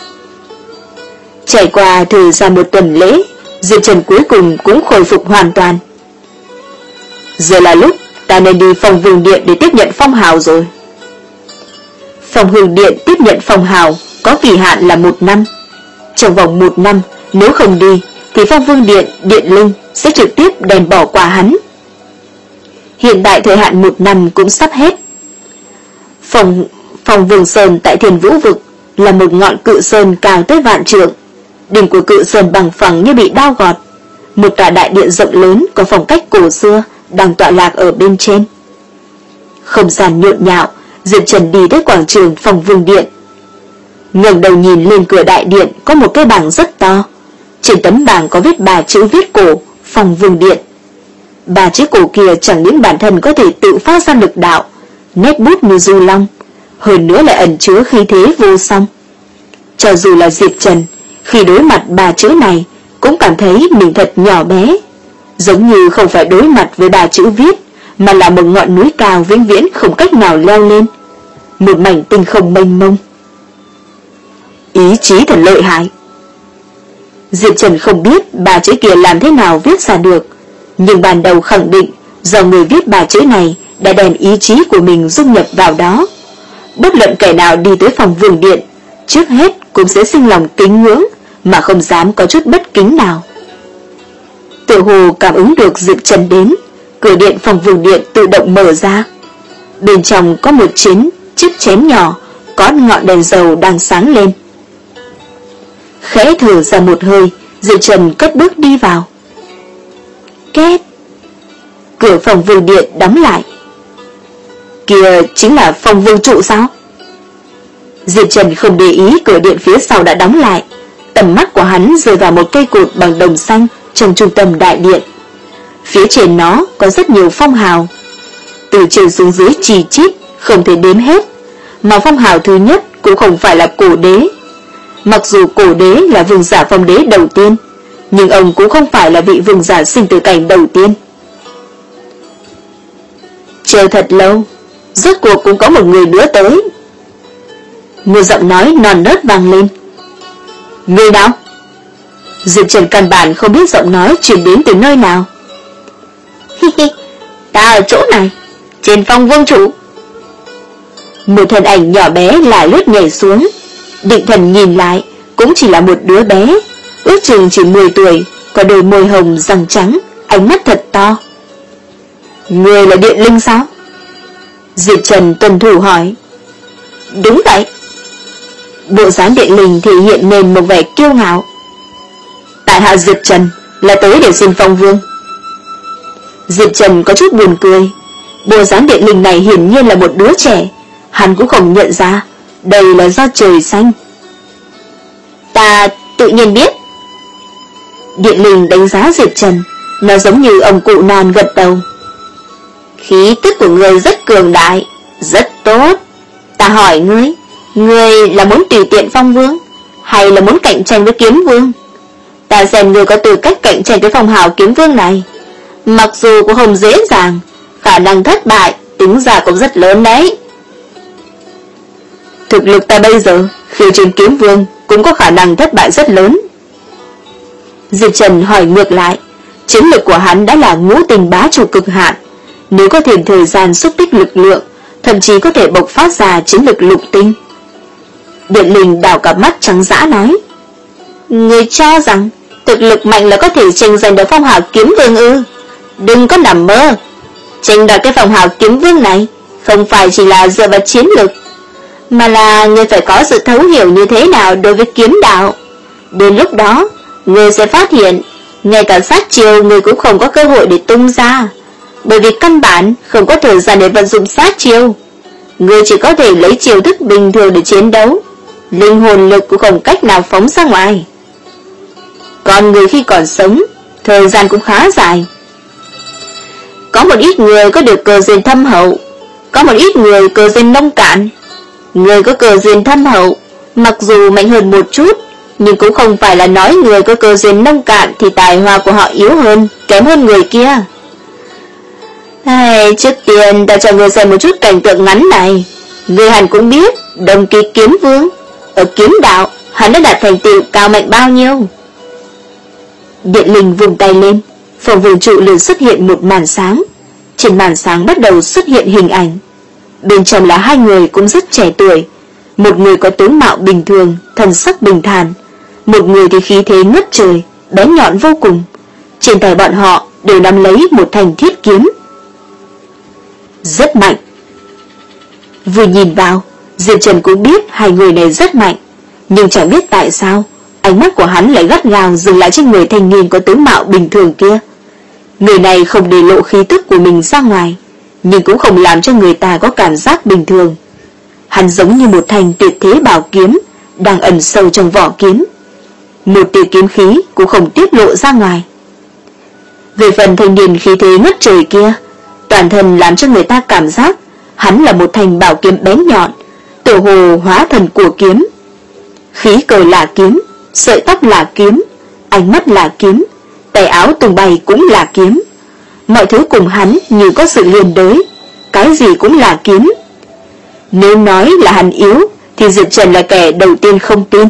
Trải qua thời gian một tuần lễ, Diệp Trần cuối cùng cũng khôi phục hoàn toàn. Giờ là lúc ta nên đi Phong Vương Điện để tiếp nhận phong hào rồi. Phong Hương Điện tiếp nhận phong hào có kỳ hạn là một năm. Trong vòng một năm, nếu không đi thì Phong Vương Điện, Điện Linh sẽ trực tiếp đem bỏ qua hắn. Hiện tại thời hạn một năm cũng sắp hết. Phong, Phong Vương Sơn tại Thiên Vũ Vực là một ngọn cự sơn cao tới vạn trượng. Đỉnh của cự sơn bằng phẳng như bị đao gọt. Một tòa đại điện rộng lớn có phong cách cổ xưa đang tọa lạc ở bên trên. Không gian nhộn nhạo, Diệp Trần đi tới quảng trường Phong Vương Điện. Ngẩng đầu nhìn lên cửa đại điện có một cái bảng rất to. Trên tấm bảng có viết ba chữ viết cổ Phong Vương Điện. Ba chữ cổ kia chẳng những bản thân có thể tự phát ra lực đạo, nét bút như du long, hơn nữa lại ẩn chứa khí thế vô song. Cho dù là Diệp Trần, khi đối mặt ba chữ này cũng cảm thấy mình thật nhỏ bé, giống như không phải đối mặt với ba chữ viết, mà là một ngọn núi cao vĩnh viễn không cách nào leo lên, một mảnh tinh không mênh mông. Ý chí thật lợi hại. Diệp Trần không biết ba chữ kia làm thế nào viết ra được, nhưng ban đầu khẳng định do người viết ba chữ này đã đem ý chí của mình dung nhập vào đó. Bất luận kẻ nào đi tới Phong Vương Điện, trước hết cũng sẽ sinh lòng kính ngưỡng, mà không dám có chút bất kính nào. Tự hồ cảm ứng được Diệp Trần đến, cửa điện Phong Vương Điện tự động mở ra. Bên trong có một chiến chiếc chén nhỏ, có ngọn đèn dầu đang sáng lên. Khẽ thở ra một hơi, Diệp Trần cất bước đi vào. Két. Cửa Phong Vương Điện đóng lại. Kia chính là Phong Vương trụ sao? Diệp Trần không để ý cửa điện phía sau đã đóng lại. Tầm mắt của hắn rơi vào một cây cột bằng đồng xanh trong trung tâm đại điện. Phía trên nó có rất nhiều phong hào, từ trên xuống dưới chi chít không thể đếm hết. Mà phong hào thứ nhất cũng không phải là cổ đế. Mặc dù cổ đế là vương giả phong đế đầu tiên, nhưng ông cũng không phải là vị vương giả sinh tử cảnh đầu tiên. Chờ thật lâu, rốt cuộc cũng có một người nữa tới. Một giọng nói non nớt vang lên. Người nào? Diệp Trần căn bản không biết giọng nói truyền đến từ nơi nào. Hi hi, ta ở chỗ này, trên Phong Vương trụ. Một thân ảnh nhỏ bé lả lướt nhảy xuống. Định thần nhìn lại, cũng chỉ là một đứa bé, ước chừng chỉ mười tuổi, có đôi môi hồng răng trắng, ánh mắt thật to. Người là Điện Linh sao? Diệp Trần tuân thủ hỏi. Đúng vậy. Bộ dáng Điện Linh thể hiện nên một vẻ kiêu ngạo. Tại hạ Diệp Trần là tới để xin Phong Vương. Diệp Trần có chút buồn cười. Bộ dáng Điện Linh này hiển nhiên là một đứa trẻ, hắn cũng không nhận ra đây là do trời xanh. Ta tự nhiên biết. Điện Linh đánh giá Diệp Trần, nó giống như ông cụ non gật đầu. Khí tức của ngươi rất cường đại, rất tốt. Ta hỏi ngươi, ngươi là muốn tùy tiện Phong Vương, hay là muốn cạnh tranh với Kiếm Vương? Ta xem ngươi có tư cách cạnh tranh với phong hào Kiếm Vương này. Mặc dù cũng không dễ dàng, khả năng thất bại tính ra cũng rất lớn đấy. Thực lực ta bây giờ khiêu chiến Kiếm Vương cũng có khả năng thất bại rất lớn. Diệp Trần hỏi ngược lại, chiến lực của hắn đã là ngũ tình bá chủ cực hạn, nếu có thêm thời gian xúc tích lực lượng, thậm chí có thể bộc phát ra chiến lực lục tinh. Điện Linh đảo cặp mắt trắng dã nói, người cho rằng thực lực mạnh là có thể tranh giành được phong hào Kiếm Vương ư? Đừng có nằm mơ. Tranh đoạt cái phong hào Kiếm Vương này không phải chỉ là dựa vào chiến lực, mà là người phải có sự thấu hiểu như thế nào đối với kiếm đạo. Đến lúc đó người sẽ phát hiện ngay cả sát chiêu người cũng không có cơ hội để tung ra, bởi vì căn bản không có thời gian để vận dụng sát chiêu. Người chỉ có thể lấy chiêu thức bình thường để chiến đấu, linh hồn lực cũng không cách nào phóng ra ngoài. Còn người khi còn sống, thời gian cũng khá dài. Có một ít người có được cơ duyên thâm hậu, có một ít người cơ duyên nông cạn. Người có cơ duyên thâm hậu, mặc dù mạnh hơn một chút, nhưng cũng không phải là nói người có cơ duyên nông cạn thì tài hoa của họ yếu hơn, kém hơn người kia. Hey, trước tiên ta cho người xem một chút cảnh tượng ngắn này. Người hẳn cũng biết Đồng Kỳ Kiếm Vương ở kiếm đạo hắn đã đạt thành tựu cao mạnh bao nhiêu. Điện Linh vùng tay lên, phòng vương trụ liền xuất hiện một màn sáng. Trên màn sáng bắt đầu xuất hiện hình ảnh. Bên trong là hai người cũng rất trẻ tuổi. Một người có tướng mạo bình thường, thần sắc bình thản, một người thì khí thế ngất trời, bén nhọn vô cùng. Trên tay bọn họ đều nắm lấy một thanh thiết kiếm. Rất mạnh. Vừa nhìn vào, Diệp Trần cũng biết hai người này rất mạnh, nhưng chẳng biết tại sao ánh mắt của hắn lại gắt gao dừng lại trên người thanh niên có tướng mạo bình thường kia. Người này không để lộ khí tức của mình ra ngoài, nhưng cũng không làm cho người ta có cảm giác bình thường. Hắn giống như một thanh tuyệt thế bảo kiếm đang ẩn sâu trong vỏ kiếm, một tia kiếm khí cũng không tiết lộ ra ngoài. Về phần thanh niên khí thế ngất trời kia, toàn thân làm cho người ta cảm giác hắn là một thanh bảo kiếm bén nhọn, tựa hồ hóa thần của kiếm. Khí cờ là kiếm, sợi tóc là kiếm, ánh mắt là kiếm, tay áo tung bay cũng là kiếm. Mọi thứ cùng hắn như có sự liên đới, cái gì cũng là kiếm. Nếu nói là hắn yếu thì Diệp Trần là kẻ đầu tiên không tin.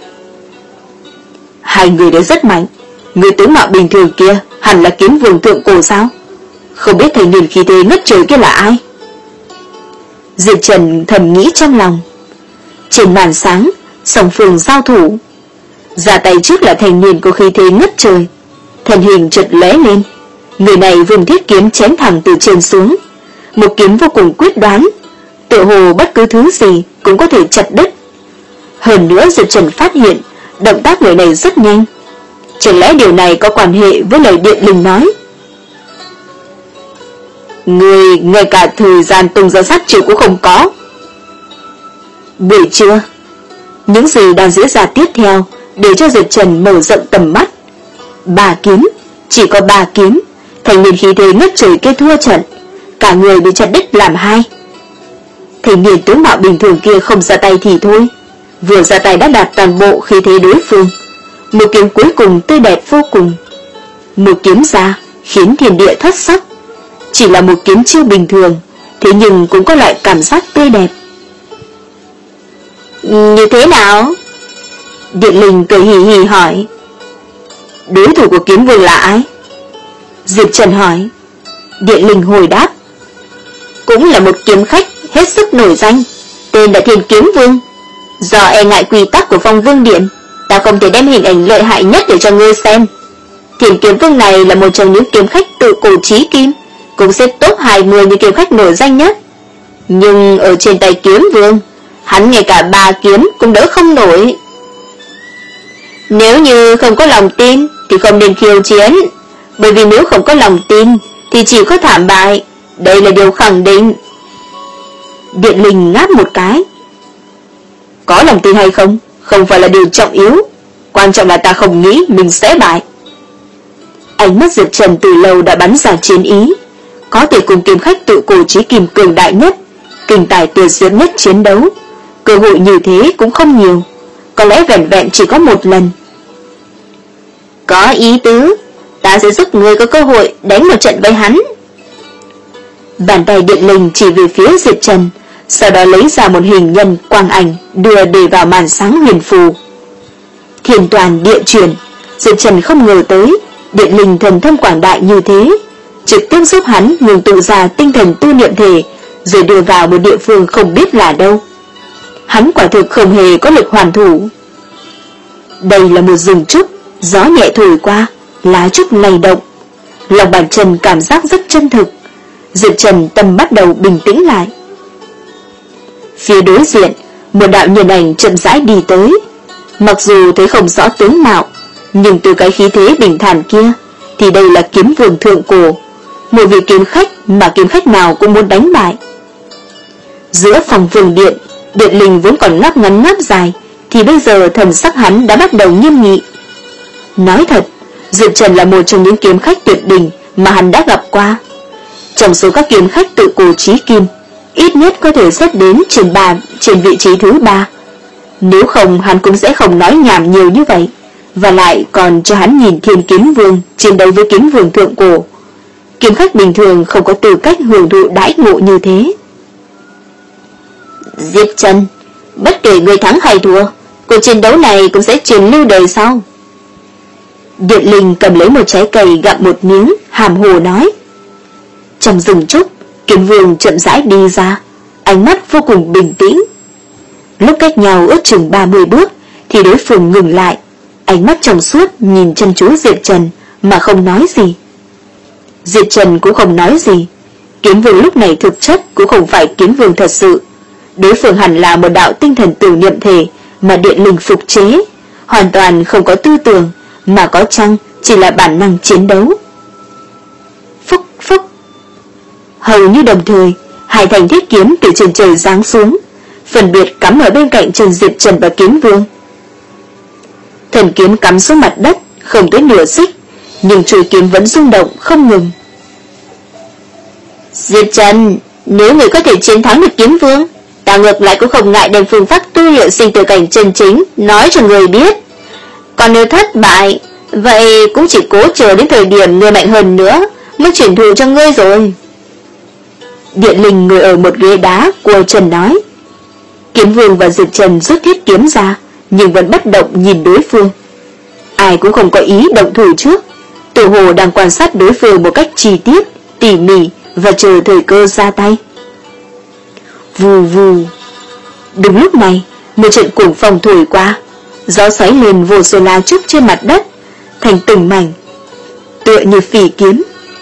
Hai người đấy rất mạnh. Người tướng mạo bình thường kia hẳn là Kiếm Vương thượng cổ sao? Không biết thanh niên khí thế ngất trời kia là ai? Diệp Trần thầm nghĩ trong lòng. Trên màn sáng, song phương giao thủ. Ra tay trước là thanh niên có khí thế ngất trời, thân hình chợt lóe lên. Người này vùng thiết kiếm chém thẳng từ trên xuống, một kiếm vô cùng quyết đoán, tựa hồ bất cứ thứ gì cũng có thể chặt đứt. Hơn nữa Diệp Trần phát hiện động tác người này rất nhanh. Chẳng lẽ điều này có quan hệ với lời Điện Linh nói? Người ngay cả thời gian tung ra sát chiêu cũng không có. Buổi trưa, những gì đang diễn ra tiếp theo để cho Diệp Trần mở rộng tầm mắt. Ba kiếm, chỉ có ba kiếm, thành niên khí thế ngất trời kia thua trận, cả người bị chặt đứt làm hai. Thành niên tướng mạo bình thường kia không ra tay thì thôi, vừa ra tay đã đạt toàn bộ khí thế đối phương. Một kiếm cuối cùng tươi đẹp vô cùng. Một kiếm ra khiến thiên địa thất sắc. Chỉ là một kiếm chiêu bình thường, thế nhưng cũng có loại cảm giác tươi đẹp. Như thế nào? Điện Linh cười hì hì hỏi. Đối thủ của Kiếm Vương là ai? Diệp Trần hỏi. Điện Linh hồi đáp. Cũng là một kiếm khách hết sức nổi danh, tên là Thiên Kiếm Vương. Do e ngại quy tắc của Phong Vương Điện, ta không thể đem hình ảnh lợi hại nhất để cho ngươi xem. Thiên Kiếm Vương này là một trong những kiếm khách tự cổ chí kim, cũng xếp top hai mươi như kiếm khách nổi danh nhất. Nhưng ở trên tay Kiếm Vương, hắn ngay cả ba kiếm cũng đỡ không nổi. Nếu như không có lòng tin thì không nên khiêu chiến, bởi vì nếu không có lòng tin thì chỉ có thảm bại, đây là điều khẳng định. Điện Linh ngáp một cái. Có lòng tin hay không không phải là điều trọng yếu, quan trọng là ta không nghĩ mình sẽ bại. Ánh mắt Diệp Trần từ lâu đã bắn ra chiến ý, có thể cùng kiếm khách tự cổ chí kim cường đại nhất, kinh tài tuyệt diệu nhất chiến đấu. Cơ hội như thế cũng không nhiều, có lẽ vẹn vẹn chỉ có một lần. Có ý tứ, ta sẽ giúp người có cơ hội đánh một trận với hắn. Bàn tay Điện Linh chỉ về phía Diệp Trần, sau đó lấy ra một hình nhân quang ảnh đưa để vào màn sáng huyền phù. Thiên toàn địa chuyển, Diệp Trần không ngờ tới Điện Linh thần thông quảng đại như thế, trực tiếp giúp hắn ngừng tụ ra tinh thần tu niệm thể, rồi đưa vào một địa phương không biết là đâu. Hắn quả thực không hề có lực hoàn thủ. Đây là một rừng trúc, gió nhẹ thổi qua, lá trúc lay động, lòng bàn chân cảm giác rất chân thực. Diệp Trần tâm bắt đầu bình tĩnh lại. Phía đối diện, một đạo nhân ảnh chậm rãi đi tới. Mặc dù thấy không rõ tướng mạo, nhưng từ cái khí thế bình thản kia thì đây là kiếm vương thượng cổ, một vị kiếm khách mà kiếm khách nào cũng muốn đánh bại. Giữa phòng vương điện, Điện Linh vốn còn ngáp ngắn ngáp dài, thì bây giờ thần sắc hắn đã bắt đầu nghiêm nghị. Nói thật, Diệp Trần là một trong những kiếm khách tuyệt đỉnh mà hắn đã gặp qua. Trong số các kiếm khách tự cổ chí kim, ít nhất có thể xếp đến trên ba trên vị trí thứ ba. Nếu không hắn cũng sẽ không nói nhảm nhiều như vậy, và lại còn cho hắn nhìn Thiên Kiếm Vương chiến đấu với kiếm vương thượng cổ. Kiếm khách bình thường không có tư cách hưởng thụ đãi ngộ như thế. Diệp Trần, bất kể người thắng hay thua, cuộc chiến đấu này cũng sẽ truyền lưu đời sau. Điện Linh cầm lấy một trái cây gặm một miếng, hàm hồ nói. Trong rừng trúc, kiếm vương chậm rãi đi ra, ánh mắt vô cùng bình tĩnh. Lúc cách nhau ước chừng ba mươi bước thì đối phương ngừng lại, ánh mắt trong suốt nhìn chăm chú Diệp Trần mà không nói gì. Diệp Trần cũng không nói gì. Kiếm vương lúc này thực chất cũng không phải kiếm vương thật sự, đối phương hẳn là một đạo tinh thần tử niệm thể mà Điện Linh phục chế, hoàn toàn không có tư tưởng, mà có chăng chỉ là bản năng chiến đấu. Phúc phúc, hầu như đồng thời, hai thanh thiết kiếm từ trên trời giáng xuống, phân biệt cắm ở bên cạnh chân Diệp Trần và kiếm vương. Thần kiếm cắm xuống mặt đất không tới nửa xích, nhưng chuôi kiếm vẫn rung động không ngừng. Diệp Trần, nếu người có thể chiến thắng được kiếm vương, ta ngược lại cũng không ngại đem phương pháp tu luyện sinh tử cảnh chân chính nói cho người biết. Còn nếu thất bại, vậy cũng chỉ cố chờ đến thời điểm người mạnh hơn nữa mới chuyển thù cho ngươi rồi. Điện Linh ngồi ở một ghế đá của Trần nói. Kiếm vương và Diệp Trần rút thiết kiếm ra, nhưng vẫn bất động nhìn đối phương. Ai cũng không có ý động thủ trước, tự hồ đang quan sát đối phương một cách chi tiết, tỉ mỉ và chờ thời cơ ra tay. Vù vù. Đúng lúc này, một trận cuồng phong thổi qua, gió xoáy lên vô số lá trúc trên mặt đất thành từng mảnh, tựa như phỉ kiếm.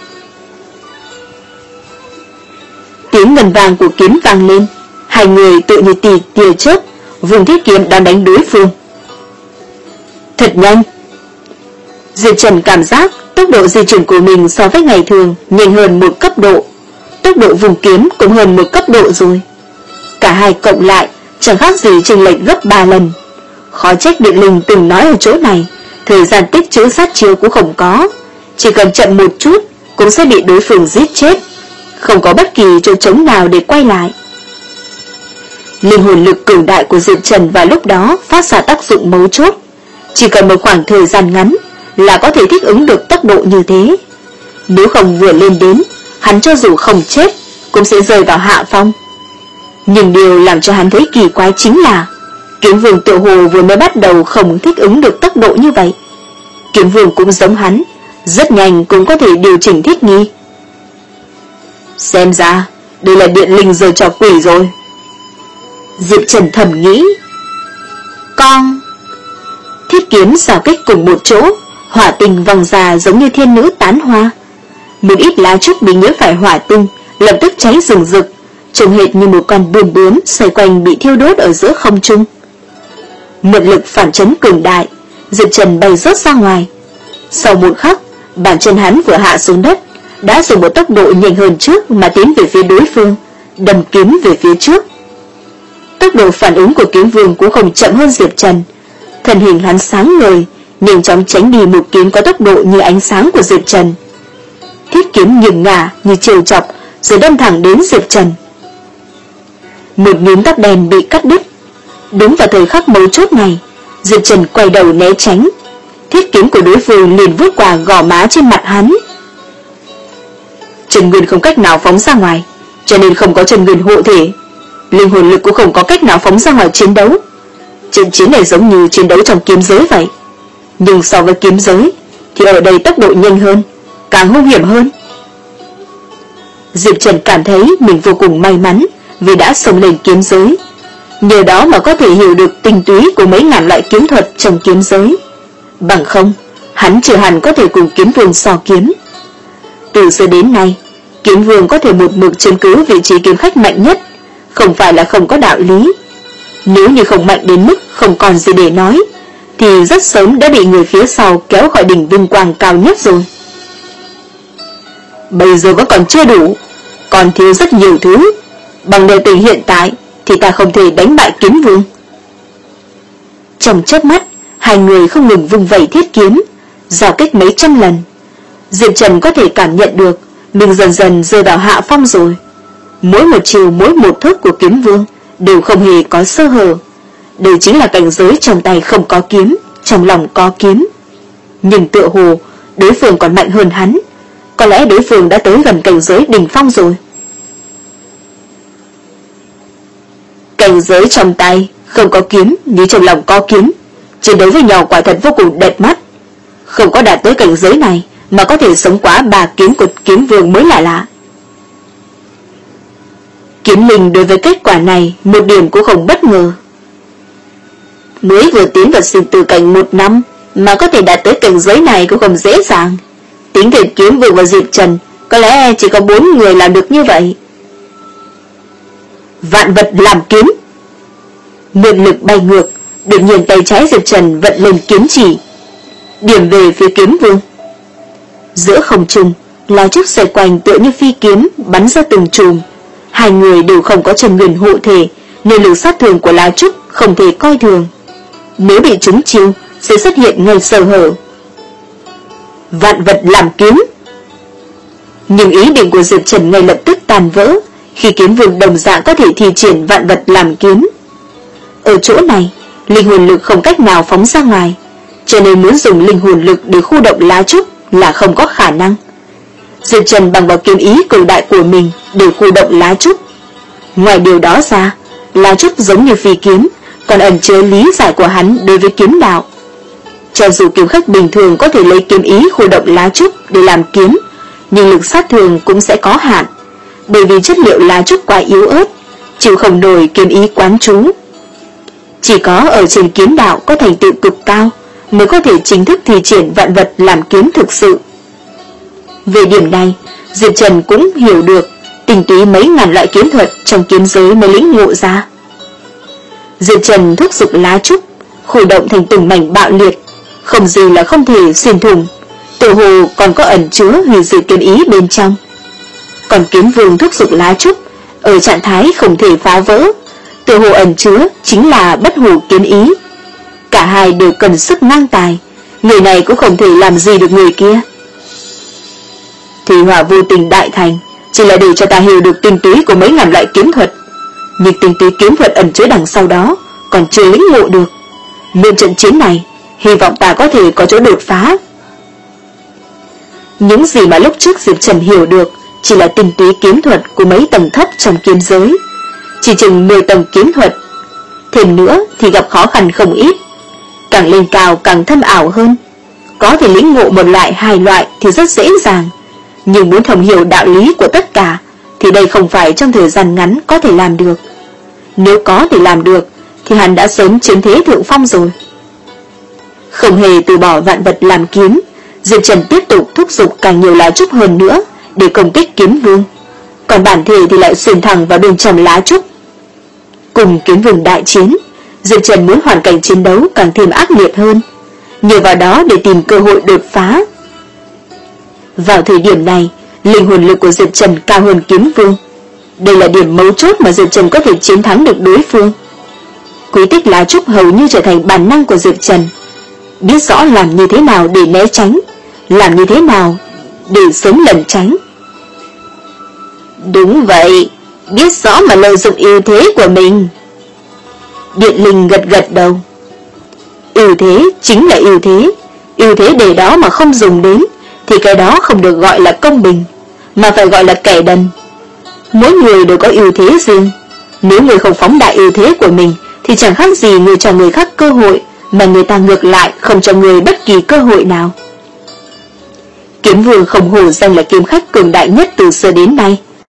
Tiếng ngân vàng của kiếm vang lên, hai người tựa như tỉ tia chớp vùng thiết kiếm đón đánh đối phương. Thật nhanh. Diệp Trần cảm giác tốc độ di chuyển của mình so với ngày thường nhanh hơn một cấp độ, tốc độ vùng kiếm cũng hơn một cấp độ rồi. Cả hai cộng lại chẳng khác gì chênh lệch gấp ba lần. Khó trách Điện Linh từng nói ở chỗ này, thời gian tích trữ sát chiêu cũng không có, chỉ cần chậm một chút cũng sẽ bị đối phương giết chết, không có bất kỳ chỗ trống nào để quay lại. Linh hồn lực cường đại của Diệp Trần vào lúc đó phát ra tác dụng mấu chốt, chỉ cần một khoảng thời gian ngắn là có thể thích ứng được tốc độ như thế. Nếu không vừa lên đến, hắn cho dù không chết cũng sẽ rơi vào hạ phong. Nhưng điều làm cho hắn thấy kỳ quái chính là kiếm vương tự hồ vừa mới bắt đầu không thích ứng được tốc độ như vậy. Kiếm vương cũng giống hắn, rất nhanh cũng có thể điều chỉnh thích nghi. Xem ra đây là Điện Linh giờ trò quỷ rồi. Diệp Trần thầm nghĩ. Con thiết kiếm xào kích cùng một chỗ, hỏa tinh vòng ra giống như thiên nữ tán hoa. Một ít lá trúc bị nhiễm phải hỏa tinh lập tức cháy rừng rực, trông hệt như một con bướm bướm xoay quanh bị thiêu đốt ở giữa không trung. Một lực phản chấn cường đại, Diệp Trần bay rớt ra ngoài. Sau một khắc, bàn chân hắn vừa hạ xuống đất, đã dùng một tốc độ nhanh hơn trước mà tiến về phía đối phương, đâm kiếm về phía trước. Tốc độ phản ứng của kiếm vương cũng không chậm hơn Diệp Trần. Thân hình hắn sáng ngời, nhanh chóng tránh đi một kiếm có tốc độ như ánh sáng của Diệp Trần. Thiết kiếm nghiêng ngả như trêu chọc, rồi đâm thẳng đến Diệp Trần. Một miếng tóc đen bị cắt đứt. Đúng vào thời khắc mấu chốt này, Diệp Trần quay đầu né tránh. Thiết kiếm của đối phương liền vút qua gò má trên mặt hắn. Chân nguyên không cách nào phóng ra ngoài, cho nên không có chân nguyên hộ thể. Linh hồn lực cũng không có cách nào phóng ra ngoài chiến đấu. Trận chiến này giống như chiến đấu trong kiếm giới vậy. Nhưng so với kiếm giới thì ở đây tốc độ nhanh hơn, càng hung hiểm hơn. Diệp Trần cảm thấy mình vô cùng may mắn vì đã xông lên kiếm giới. Nhờ đó mà có thể hiểu được tinh túy của mấy ngàn loại kiếm thuật trong kiếm giới. Bằng không, hắn chưa hẳn có thể cùng kiếm vương so kiếm. Từ xưa đến nay, kiếm vương có thể một mực chiếm cứ vị trí kiếm khách mạnh nhất, không phải là không có đạo lý. Nếu như không mạnh đến mức không còn gì để nói, thì rất sớm đã bị người phía sau kéo khỏi đỉnh vinh quang cao nhất rồi. Bây giờ vẫn còn chưa đủ, còn thiếu rất nhiều thứ. Bằng điều tình hiện tại thì ta không thể đánh bại kiếm vương. Trong chớp mắt, hai người không ngừng vung vẩy thiết kiếm, giao kích mấy trăm lần. Diệp Trần có thể cảm nhận được mình dần dần rơi vào hạ phong rồi. Mỗi một chiều, mỗi một thức của kiếm vương đều không hề có sơ hở. Đây chính là cảnh giới trong tay không có kiếm, trong lòng có kiếm. Nhưng tựa hồ đối phương còn mạnh hơn hắn. Có lẽ đối phương đã tới gần cảnh giới đỉnh phong rồi. Cảnh giới trong tay không có kiếm, nhưng trong lòng có kiếm. Chiến đấu với nhau quả thật vô cùng đẹp mắt. Không có đạt tới cảnh giới này mà có thể sống quá ba kiếm của kiếm vương mới là lạ. Kiếm linh đối với kết quả này một điểm cũng không bất ngờ. Mới vừa tiến vào sinh tử cảnh một năm mà có thể đạt tới cảnh giới này cũng không dễ dàng. Tính về kiếm vương và Diệp Trần, có lẽ chỉ có bốn người làm được như vậy. Vạn vật làm kiếm. Mượn lực bay ngược, đột nhiên tay trái Diệp Trần vận lên kiếm chỉ, điểm về phía kiếm vương. Giữa không trung, lá trúc xoay quanh tựa như phi kiếm bắn ra từng chùm. Hai người đều không có chân nguyên hộ thể, nên lực sát thương của lá trúc không thể coi thường. Nếu bị trúng chiêu sẽ xuất hiện ngay sơ hở. Vạn vật làm kiếm. Nhưng ý định của Diệp Trần ngay lập tức tàn vỡ khi kiếm vương đồng dạng có thể thi triển vạn vật làm kiếm. Ở chỗ này, linh hồn lực không cách nào phóng ra ngoài, cho nên muốn dùng linh hồn lực để khu động lá trúc là không có khả năng. Diệp Trần bằng vào kiếm ý cường đại của mình để khu động lá trúc. Ngoài điều đó ra, lá trúc giống như phi kiếm, còn ẩn chứa lý giải của hắn đối với kiếm đạo. Cho dù kiếm khách bình thường có thể lấy kiếm ý khu động lá trúc để làm kiếm, nhưng lực sát thương cũng sẽ có hạn, bởi vì chất liệu lá trúc quá yếu ớt, chịu không nổi kiếm ý quán trú. Chỉ có ở trên kiếm đạo có thành tựu cực cao mới có thể chính thức thi triển vạn vật làm kiếm thực sự. Về điểm này, Diệp Trần cũng hiểu được tinh túy mấy ngàn loại kiếm thuật trong kiếm giới mới lĩnh ngộ ra. Diệp Trần thúc giục lá trúc, khởi động thành từng mảnh bạo liệt, không gì là không thể xuyên thủng, tự hồ còn có ẩn chứa hủy diệt kiếm ý bên trong. Còn kiếm vương thúc giục lá trúc ở trạng thái không thể phá vỡ, tự hồ ẩn chứa chính là bất hủ kiếm ý. Cả hai đều cần sức ngang tài, người này cũng không thể làm gì được người kia. Thủy hỏa vô tình đại thành chỉ là để cho ta hiểu được tinh túy của mấy ngàn loại kiếm thuật, nhưng tinh túy kiếm thuật ẩn chứa đằng sau đó còn chưa lĩnh ngộ được. Nên trận chiến này hy vọng ta có thể có chỗ đột phá. Những gì mà lúc trước Diệp Trần hiểu được chỉ là tinh túy kiếm thuật của mấy tầng thấp trong kiếm giới, chỉ chừng mười tầng kiếm thuật. Thêm nữa thì gặp khó khăn không ít, càng lên cao càng thâm ảo hơn. Có thể lĩnh ngộ một loại hai loại thì rất dễ dàng, nhưng muốn thông hiểu đạo lý của tất cả thì đây không phải trong thời gian ngắn có thể làm được. Nếu có thể làm được thì hắn đã sớm chiếm thế thượng phong rồi. Không hề từ bỏ vạn vật làm kiếm, Diệp Trần tiếp tục thúc giục càng nhiều lá trúc hơn nữa để công kích kiếm vương. còn bản thể thì lại xuyên thẳng vào bên trong lá trúc. Cùng Kiếm Vương đại chiến, Diệp Trần muốn hoàn cảnh chiến đấu càng thêm ác liệt hơn, nhờ vào đó để tìm cơ hội đột phá. Vào thời điểm này, linh hồn lực của Diệp Trần cao hơn Kiếm Vương. Đây là điểm mấu chốt mà Diệp Trần có thể chiến thắng được đối phương. Quy tích lá trúc hầu như trở thành bản năng của Diệp Trần, biết rõ làm như thế nào để né tránh, làm như thế nào để sớm lẩn tránh. Đúng vậy, biết rõ mà lợi dụng ưu thế của mình. Điện Linh gật gật đầu. Ưu thế chính là ưu thế, ưu thế để đó mà không dùng đến thì cái đó không được gọi là công bình, mà phải gọi là kẻ đần. Mỗi người đều có ưu thế riêng, nếu người không phóng đại ưu thế của mình thì chẳng khác gì người cho người khác cơ hội, mà người ta ngược lại không cho người bất kỳ cơ hội nào. Kiếm Vương không hổ danh là kiếm khách cường đại nhất từ xưa đến nay.